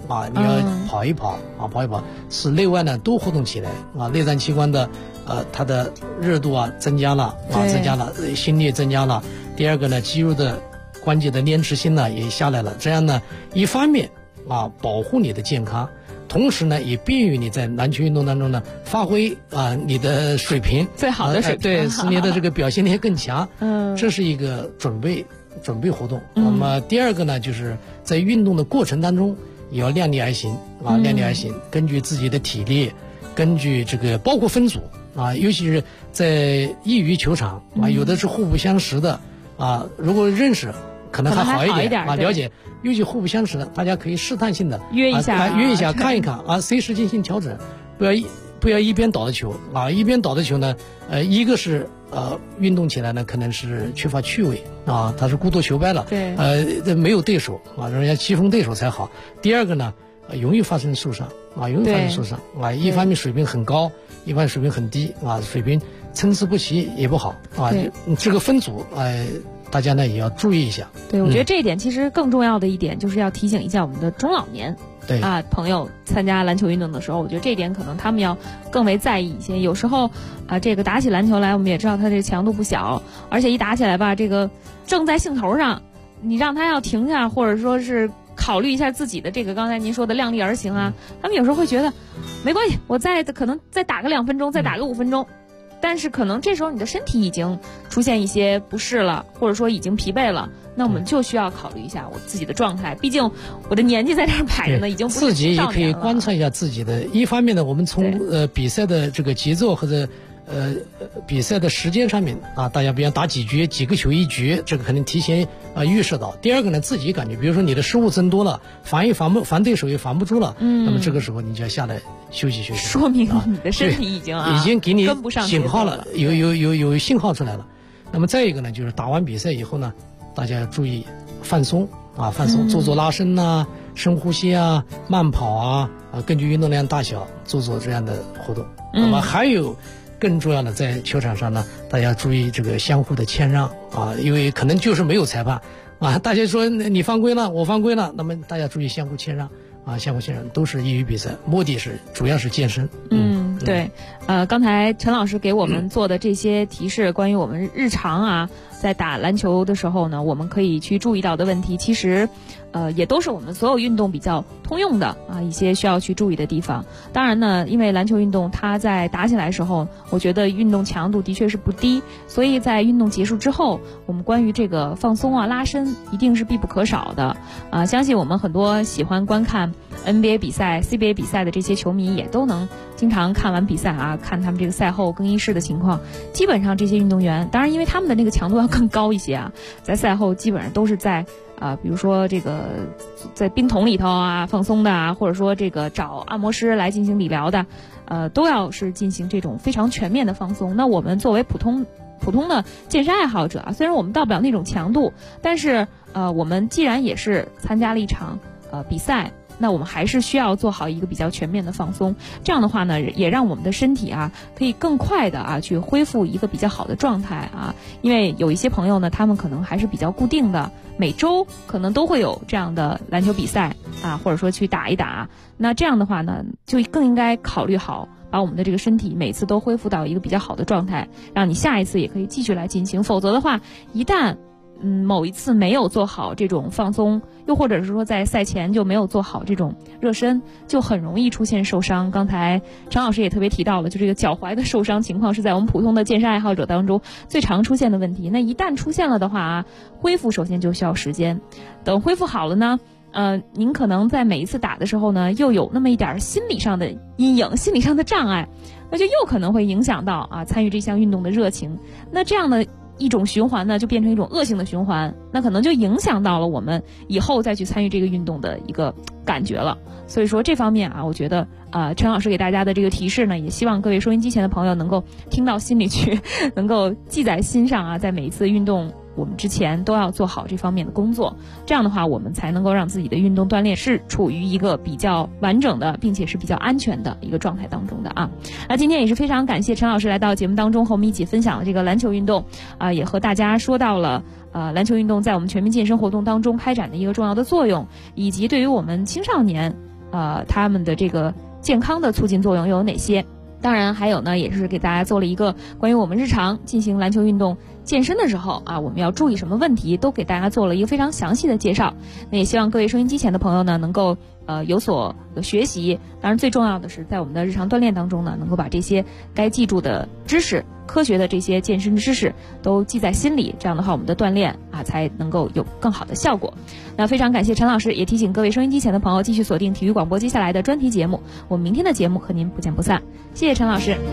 啊，你要跑一跑啊，跑一跑，使内外呢都活动起来啊，内脏器官的它的热度啊增加了啊，增加了，心率增加了。第二个呢，肌肉的关节的粘滞性呢也下来了，这样呢一方面啊保护你的健康，同时呢也便于你在篮球运动当中呢发挥你的水平， 最好的水平， 对，使你的这个表现力更强。这是一个准备活动。那么第二个呢，就是在运动的过程当中也要量力而行啊，量力而行，根据自己的体力，根据这个包括分组啊，尤其是在业余球场啊，有的是互不相识的啊，如果认识可能还好一点啊，了解。尤其互不相识的，大家可以试探性的约一下， 看一看啊，随时进行调整，不要一边倒的球啊，一边倒的球呢，一个是运动起来呢可能是缺乏趣味啊，他是孤独求败了， 对， 没有对手啊，人家棋逢对手才好。第二个呢，容易发生受伤啊，一方面水平很高，一方面水平很低啊，水平参差不齐也不好啊，这个分组大家呢也要注意一下。 对，我觉得这一点其实更重要的一点就是要提醒一下我们的中老年朋友参加篮球运动的时候，我觉得这一点可能他们要更为在意一些。有时候这个打起篮球来，我们也知道它这个强度不小，而且一打起来吧，这个正在兴头上，你让他要停下，或者说是考虑一下自己的这个刚才您说的量力而行啊，他们有时候会觉得没关系，我可能再打个2分钟，再打个5分钟。但是可能这时候你的身体已经出现一些不适了，或者说已经疲惫了，那我们就需要考虑一下我自己的状态，毕竟我的年纪在这儿摆着呢，已经不是自己也可以观察一下自己的。一方面呢，我们从比赛的这个节奏或者比赛的时间上面啊，大家比方打几局几个球一局，这个可能提前预设到。第二个呢，自己感觉，比如说你的失误增多了，防对手也防不住了，那么这个时候你就要下来休息休息， 说明你的身体已经给你跟不上信号了，有信号出来了。那么再一个呢，就是打完比赛以后呢，大家要注意放松啊，做拉伸啊，深呼吸啊，慢跑啊，根据运动量大小做这样的活动。那么还有更重要的，在球场上呢，大家注意这个相互的谦让啊，因为可能就是没有裁判啊，大家说你犯规了，我犯规了，那么大家注意相互谦让啊，相互谦让，都是业余比赛，目的是主要是健身。 对，刚才陈老师给我们做的这些提示，关于我们日常在打篮球的时候呢，我们可以去注意到的问题，其实也都是我们所有运动比较通用的一些需要去注意的地方。当然呢，因为篮球运动它在打起来的时候，我觉得运动强度的确是不低，所以在运动结束之后，我们关于这个放松拉伸一定是必不可少的。相信我们很多喜欢观看 NBA 比赛 CBA 比赛的这些球迷也都能经常看完比赛看他们这个赛后更衣室的情况。基本上这些运动员，当然因为他们的那个强度要更高一些在赛后基本上都是在比如说这个在冰桶里头放松的或者说这个找按摩师来进行理疗的，都要是进行这种非常全面的放松。那我们作为普通的健身爱好者虽然我们到不了那种强度，但是我们既然也是参加了一场比赛，那我们还是需要做好一个比较全面的放松。这样的话呢，也让我们的身体可以更快的去恢复一个比较好的状态因为有一些朋友呢，他们可能还是比较固定的，每周可能都会有这样的篮球比赛或者说去打一打。那这样的话呢，就更应该考虑好把我们的这个身体每次都恢复到一个比较好的状态，让你下一次也可以继续来进行。否则的话，一旦某一次没有做好这种放松，又或者是说在赛前就没有做好这种热身，就很容易出现受伤。刚才陈老师也特别提到了，就这个脚踝的受伤情况是在我们普通的健身爱好者当中最常出现的问题。那一旦出现了的话恢复首先就需要时间，等恢复好了呢您可能在每一次打的时候呢，又有那么一点心理上的阴影，心理上的障碍，那就又可能会影响到参与这项运动的热情。那这样的一种循环呢，就变成一种恶性的循环，那可能就影响到了我们以后再去参与这个运动的一个感觉了。所以说这方面我觉得陈老师给大家的这个提示呢，也希望各位收音机前的朋友能够听到心里去，能够记在心上在每一次运动我们之前都要做好这方面的工作，这样的话我们才能够让自己的运动锻炼是处于一个比较完整的并且是比较安全的一个状态当中的那今天也是非常感谢陈老师来到节目当中和我们一起分享了这个篮球运动也和大家说到了篮球运动在我们全民健身活动当中开展的一个重要的作用，以及对于我们青少年他们的这个健康的促进作用又有哪些？当然还有呢，也是给大家做了一个关于我们日常进行篮球运动健身的时候我们要注意什么问题，都给大家做了一个非常详细的介绍。那也希望各位收音机前的朋友呢，能够有所学习。当然最重要的是在我们的日常锻炼当中呢，能够把这些该记住的知识，科学的这些健身知识都记在心里，这样的话我们的锻炼才能够有更好的效果。那非常感谢陈老师，也提醒各位收音机前的朋友继续锁定体育广播接下来的专题节目，我们明天的节目和您不见不散。谢谢陈老师。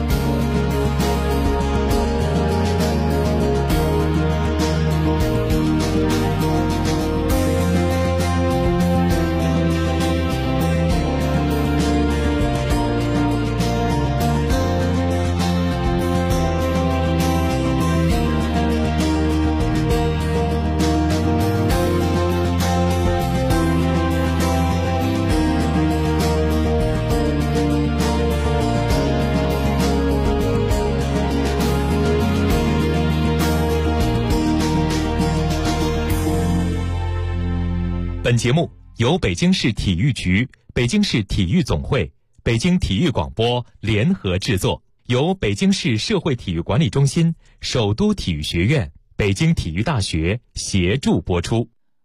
本节目由北京市体育局、北京市体育总会、北京体育广播联合制作，由北京市社会体育管理中心、首都体育学院、北京体育大学协助播出。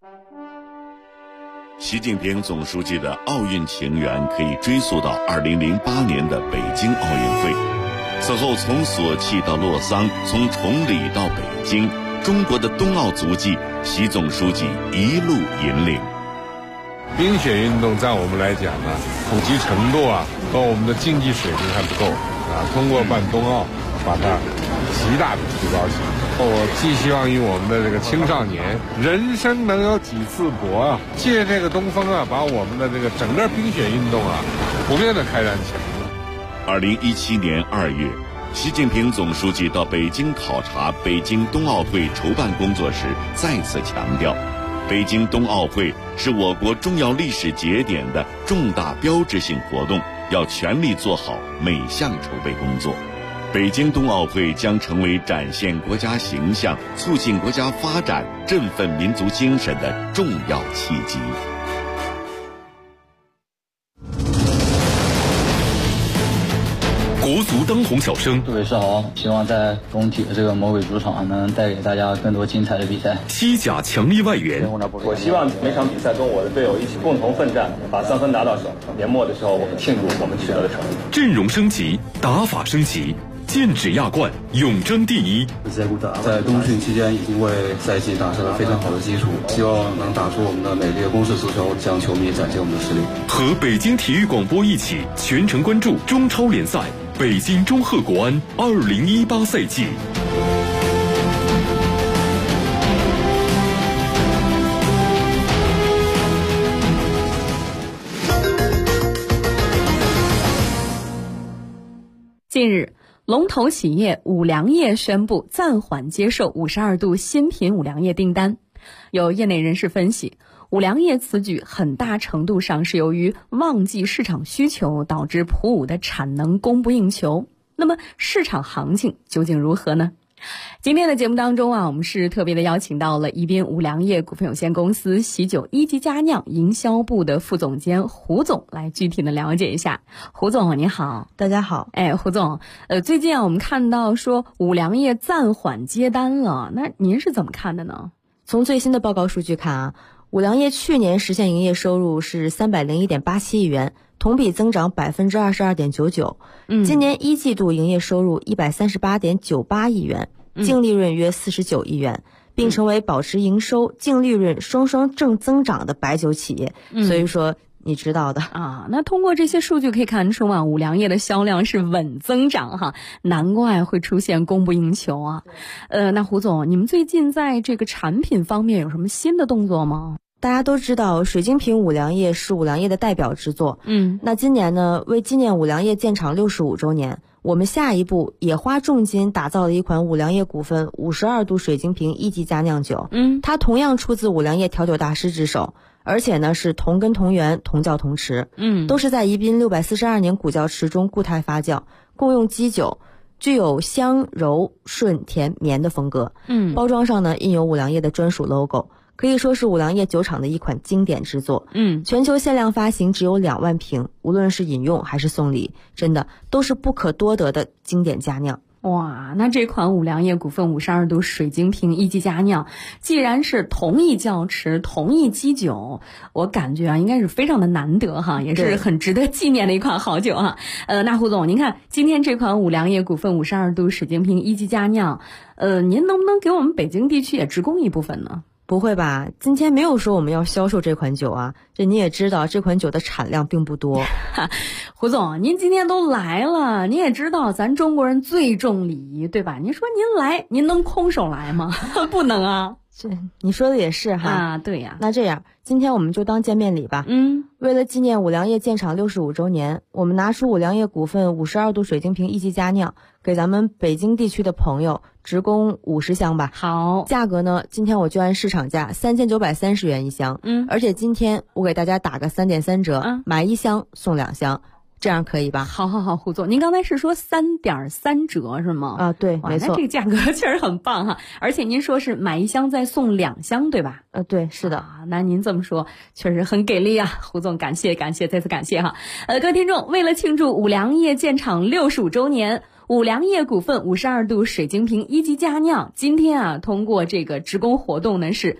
习近平总书记的奥运情缘可以追溯到2008年的北京奥运会。此后从索契到洛桑，从崇礼到北京，中国的冬奥足迹，习总书记一路引领。 冰雪运动在我们来讲呢，普及程度和我们的竞技水平还不够通过办冬奥，把它极大的提高起来。我寄希望于我们的这个青少年，人生能有几次搏借这个东风把我们的这个整个冰雪运动普遍的开展起来。 2017年2月，习近平总书记到北京考察北京冬奥会筹办工作时，再次强调，北京冬奥会是我国重要历史节点的重大标志性活动，要全力做好每项筹备工作。北京冬奥会将成为展现国家形象、促进国家发展、振奋民族精神的重要契机。 国足当红小生， 各位是好，希望在工体的这个魔鬼主场能带给大家更多精彩的比赛。 西甲强力外援， 我希望每场比赛跟我的队友一起共同奋战，把3分拿到手。年末的时候，我们庆祝我们取得的成绩。 阵容升级，打法升级，剑指亚冠，永争第一。 在冬训期间已经为赛季打下了非常好的基础，希望能打出我们的美丽的攻势足球，向球迷展现我们的实力。 和北京体育广播一起全程关注中超联赛北京中赫国安2018赛季。 近日，龙头企业五粮液宣布暂缓接受52度新品五粮液订单。有业内人士分析，五粮液此举很大程度上是由于旺季市场需求导致普五的产能供不应求。那么市场行情究竟如何呢？今天的节目当中我们是特别的邀请到了宜宾五粮液股份有限公司喜酒一级佳酿营销部的副总监胡总来具体的了解一下。胡总你好。 大家好。 胡总，最近我们看到说五粮液暂缓接单了，那您是怎么看的呢？ 从最新的报告数据看五粮液去年实现营业收入是301.87亿元，同比增长22.99%。今年一季度营业收入138.98亿元，净利润约49亿元，并成为保持营收、净利润双双正增长的白酒企业。所以说你知道的那通过这些数据可以看出五粮液的销量是稳增长难怪会出现供不应求那胡总，你们最近在这个产品方面有什么新的动作吗？ 大家都知道水晶瓶五粮液是五粮液的代表之作。那今年呢，为纪念五粮液建厂65周年，我们下一步也花重金打造了一款五粮液股份52度水晶瓶一级佳酿酒。它同样出自五粮液调酒大师之手，而且呢是同根同源同窖同池。都是在宜宾642年古窖池中固态发酵，共用基酒，具有香柔顺甜绵的风格。包装上呢印有五粮液的专属 logo， 可以说是五粮液酒厂的一款经典之作。全球限量发行只有2万瓶，无论是饮用还是送礼，真的都是不可多得的经典佳酿。 哇，那这款五粮液股份52度水晶瓶一级佳酿，既然是同一窖池、同一基酒，我感觉应该是非常的难得哈，也是很值得纪念的一款好酒哈。那胡总，您看今天这款五粮液股份52度水晶瓶一级佳酿，您能不能给我们北京地区也直供一部分呢？ 不会吧，今天没有说我们要销售这款酒啊，这你也知道这款酒的产量并不多。 胡总，您今天都来了，你也知道咱中国人最重礼仪，对吧？您说您来，您能空手来吗？不能啊。 这你说的也是哈。 啊，对呀。 那这样，今天我们就当见面礼吧。为了纪念五粮液建厂65周年，我们拿出五粮液股份52度水晶瓶一级佳酿，给咱们北京地区的朋友直供50箱吧。 好， 价格呢，今天我就按市场价3930元一箱。而且今天我给大家打个3.3折，买1箱送2箱。这样可以吧？ 好，胡总，您刚才是说3.3折是吗？ 啊，对，没错。 那这个价格确实很棒哈，而且您说是买1箱再送2箱，对吧？ 对，是的。 那您这么说确实很给力啊，胡总，感谢，再次感谢哈。各位听众，为了庆祝五粮液建厂65周年，五粮液股份52度水晶瓶一级佳酿，今天通过这个直供活动呢是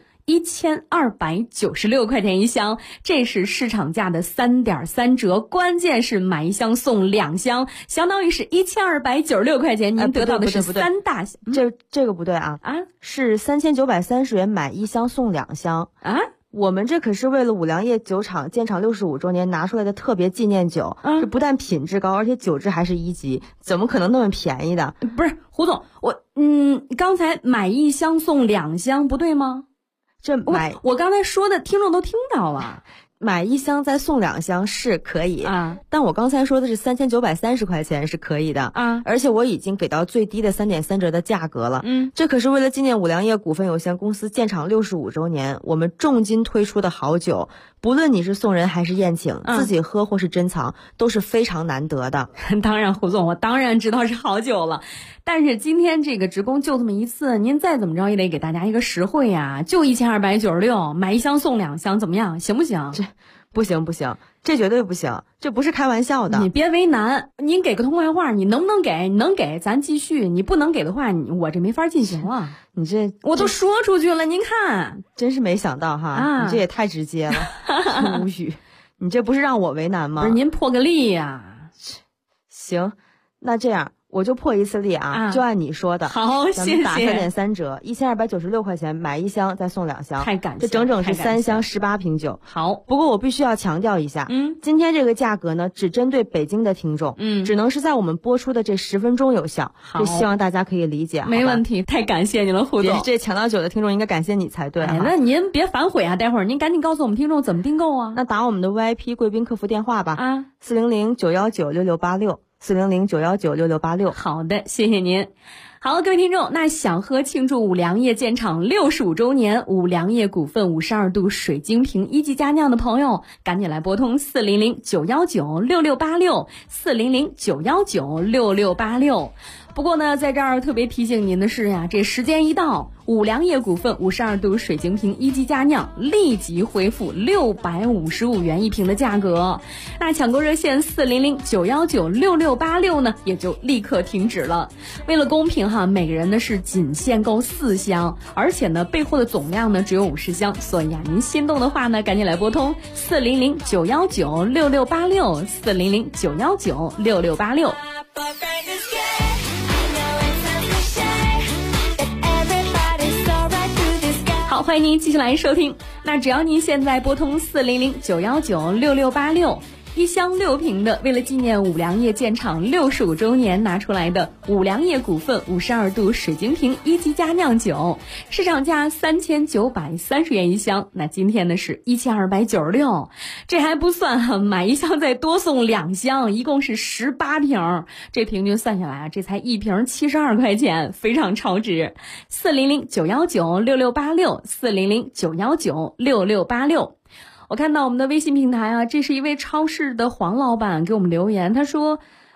1296块钱一箱，这是市场价的3.3折，关键是买1箱送2箱，相当于是1296块钱，您得到的是3大箱。 这个不对啊！是3930元买1箱送2箱啊！我们这可是为了五粮液酒厂建厂65周年拿出来的特别纪念酒，这不但品质高，而且酒质还是1级，怎么可能那么便宜的？ 不是，胡总，刚才买1箱送2箱不对吗？我刚才说的听众都听到了， 买1箱再送2箱是可以啊，但我刚才说的是3930块钱是可以的啊，而且我已经给到最低的3.3折的价格了。这可是为了纪念五粮液股份有限公司建厂65周年，我们重金推出的好酒，不论你是送人还是宴请，自己喝或是珍藏，都是非常难得的。 当然，胡总，我当然知道是好酒了。但是今天这个直供就这么一次，您再怎么着也得给大家一个实惠呀，就1296，买1箱送2箱，怎么样？行不行？ 这不行，这绝对不行，这不是开玩笑的。 你别为难，您给个痛快话，你能不能给？你能给咱继续，你不能给的话，我这没法进行了。 你这我都说出去了，您看， 真是没想到哈，你这也太直接了，无语。你这不是让我为难吗？ 不是，您破个例呀。 行，那这样。我就破一次例啊，就按你说的。 好，谢谢。 打3.3折，1296块钱买1箱再送2箱， 太感谢， 这整整是3箱18瓶酒。 好， 不过我必须要强调一下，今天这个价格呢，只针对北京的听众，只能是在我们播出的这10分钟有效。这希望大家可以理解。 没问题，太感谢你了，胡总。 这抢到酒的听众应该感谢你才对。 那您别反悔啊，待会儿您赶紧告诉我们听众怎么订购啊。 那打我们的 VIP 贵宾客服电话吧，400-919-6686，400-919-6686。 好的，谢谢您。好，各位听众，那想喝庆祝五粮液建厂65周年五粮液股份52度水晶瓶一级佳酿的朋友，赶紧来拨通400-919-6686，400-919-6686。不过呢，在这儿特别提醒您的是呀，这时间一到，五粮液股份52度水晶瓶一级佳酿立即恢复655元一瓶的价格，那抢购热线400-919-6686呢也就立刻停止了。为了公平哈，每个人呢是仅限购4箱，而且呢备货的总量呢只有50箱，所以您心动的话呢，赶紧来拨通400-919-6686，400-919-6686。好，欢迎您继续来收听。那只要您现在拨通400-919-6686，一箱6瓶的，为了纪念五粮液建厂65周年拿出来的五粮液股份52度水晶瓶一级佳酿酒，市场价3930元一箱，那今天呢是1296，这还不算买1箱再多送2箱，一共是18瓶，这平均算下来这才1瓶72块钱，非常超值。400-919-6686，400-919-6686。我看到我们的微信平台啊，这是一位超市的黄老板给我们留言，他说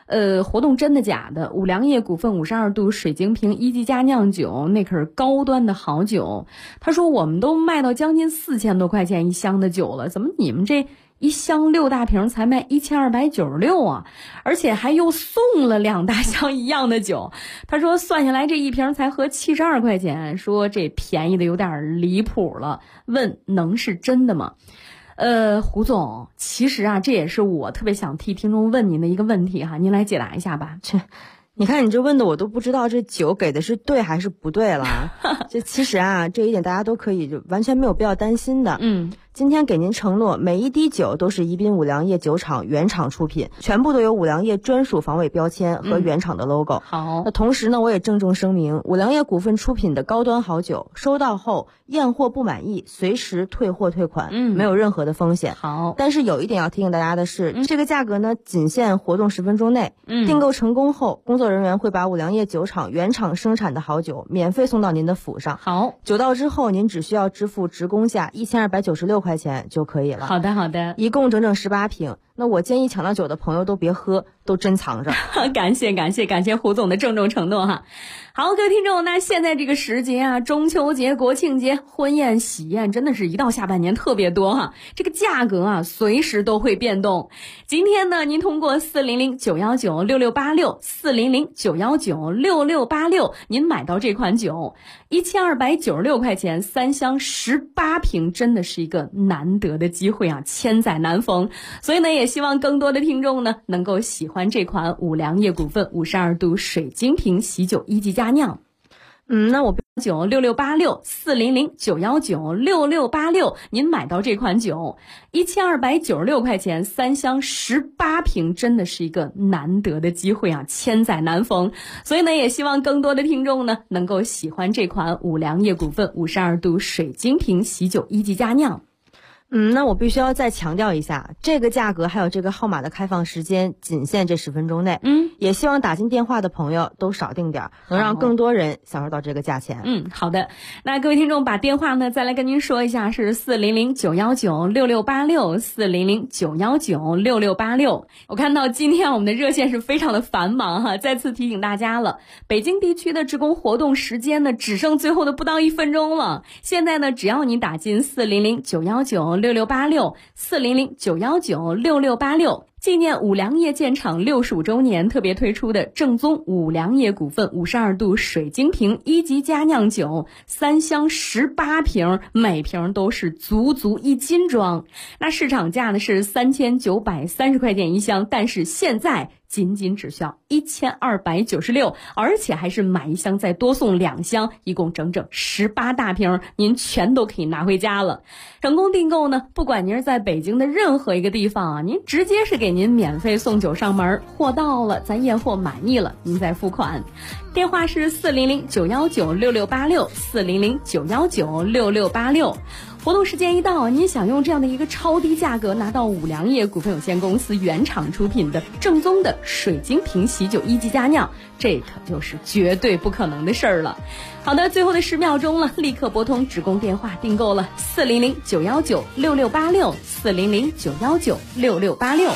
活动真的假的？五粮液股份52度水晶瓶1级佳酿酒，那可是高端的好酒。他说我们都卖到将近4000多块钱一箱的酒了，怎么你们这一箱6大瓶才卖1296啊？而且还又送了2大箱一样的酒。他说算下来这一瓶才合72块钱，说这便宜的有点离谱了，问能是真的吗？胡总，其实啊，这也是我特别想替听众问您的一个问题哈，您来解答一下吧。 你看你这问的我都不知道这酒给的是对还是不对了。这其实啊，这一点大家都可以就完全没有必要担心的。今天给您承诺，每一滴酒都是宜宾五粮液酒厂原厂出品，全部都有五粮液专属防伪标签和原厂的 logo。 好， 那同时呢，我也郑重声明，五粮液股份出品的高端好酒，收到后验货不满意，随时退货退款，没有任何的风险。 好， 但是有一点要提醒大家的是，这个价格呢，仅限活动10分钟内。订购成功后，工作人员会把五粮液酒厂原厂生产的好酒免费送到您的府上。 好， 酒到之后，您只需要支付职工价1296块钱就可以了。 好的，好的， 一共整整18瓶。那我建议抢到酒的朋友都别喝，都珍藏着。 感谢胡总的郑重承诺哈。好，各位听众，那现在这个时节啊，中秋节、国庆节、婚宴、喜宴，真的是一到下半年特别多哈。这个价格啊，随时都会变动。今天呢，您通过400-919-6686，400-919-6686，您买到这款酒，1296块钱，3箱18瓶，真的是一个难得的机会啊，千载难逢。所以呢，也希望更多的听众呢，能够喜欢这款五粮液股份52度水晶瓶喜酒1级佳酿。那我96686，400-919-6686，您买到这款酒，1296块钱，3箱18瓶，真的是一个难得的机会啊，千载难逢。所以呢，也希望更多的听众呢，能够喜欢这款五粮液股份52度水晶瓶喜酒1级佳酿。 那我必须要再强调一下，这个价格还有这个号码的开放时间仅限这10分钟内。也希望打进电话的朋友都少订点，能让更多人享受到这个价钱。 好的。那各位听众把电话呢再来跟您说一下，是400-919-6686，400-919-6686。我看到今天我们的热线是非常的繁忙哈，再次提醒大家了，北京地区的职工活动时间呢只剩最后的不到1分钟了。现在呢，只要你打进400-919-6686，400-919-6686，纪念五粮液建厂65周年特别推出的正宗五粮液股份52度水晶瓶1级佳酿酒，3箱18瓶，每瓶都是足1斤装。那市场价呢是3930块钱一箱，但是现在仅只需要1296，而且还是买一箱再多送2箱，一共整整18大瓶，您全都可以拿回家了。成功订购呢，不管您是在北京的任何一个地方啊，您直接是给您免费送酒上门，货到了咱验货满意了您再付款。电话是400-919-6686，400-919-6686。活动时间一到，您想用这样的一个超低价格拿到五粮液股份有限公司原厂出品的正宗的水晶瓶喜酒1级佳酿，这可就是绝对不可能的事儿了。好的，最后的10秒钟了，立刻拨通职工电话订购了400-919-6686，400-919-6686。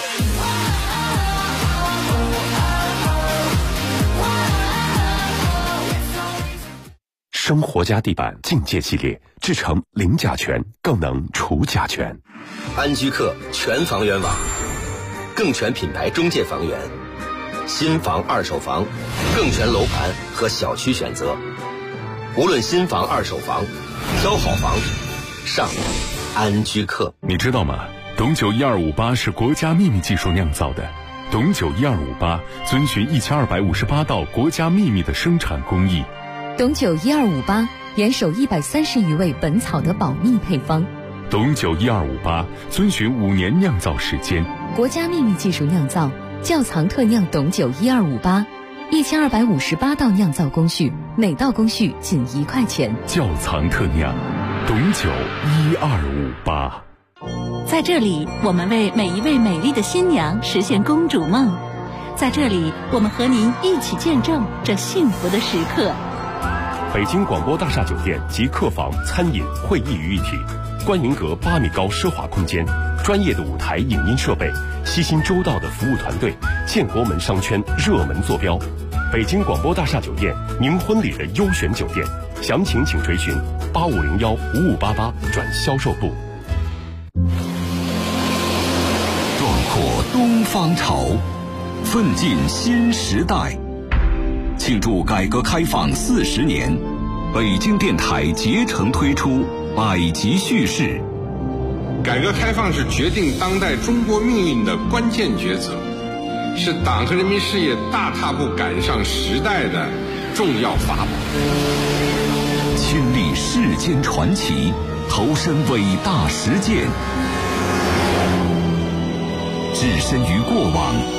生活家地板境界系列制成零甲醛，更能除甲醛。 安居客全房源网，更全品牌中介房源，新房二手房，更全楼盘和小区选择。无论新房二手房，挑好房上安居客。 你知道吗？董酒1258是国家秘密技术酿造的。董酒1258遵循1258道国家秘密的生产工艺。 董酒1258严守130余味本草的保密配方。 董酒1258遵循5年酿造时间， 国家秘密技术酿造，窖藏特酿董酒1258，1258道酿造工序，每道工序仅1块钱。 窖藏特酿，董酒1258。 在这里，我们为每一位美丽的新娘实现公主梦。在这里，我们和您一起见证这幸福的时刻。 北京广播大厦酒店集客房、餐饮、会议于一体，观云阁8米高奢华空间，专业的舞台影音设备，悉心周到的服务团队，建国门商圈热门坐标。北京广播大厦酒店，您婚礼的优选酒店，详情请垂询8501-5588转销售部。 壮阔东方潮，奋进新时代。庆祝改革开放40年，北京电台竭诚推出百集叙事。 改革开放是决定当代中国命运的关键抉择，是党和人民事业大踏步赶上时代的重要法宝。 亲历世间传奇，投身伟大实践，置身于过往，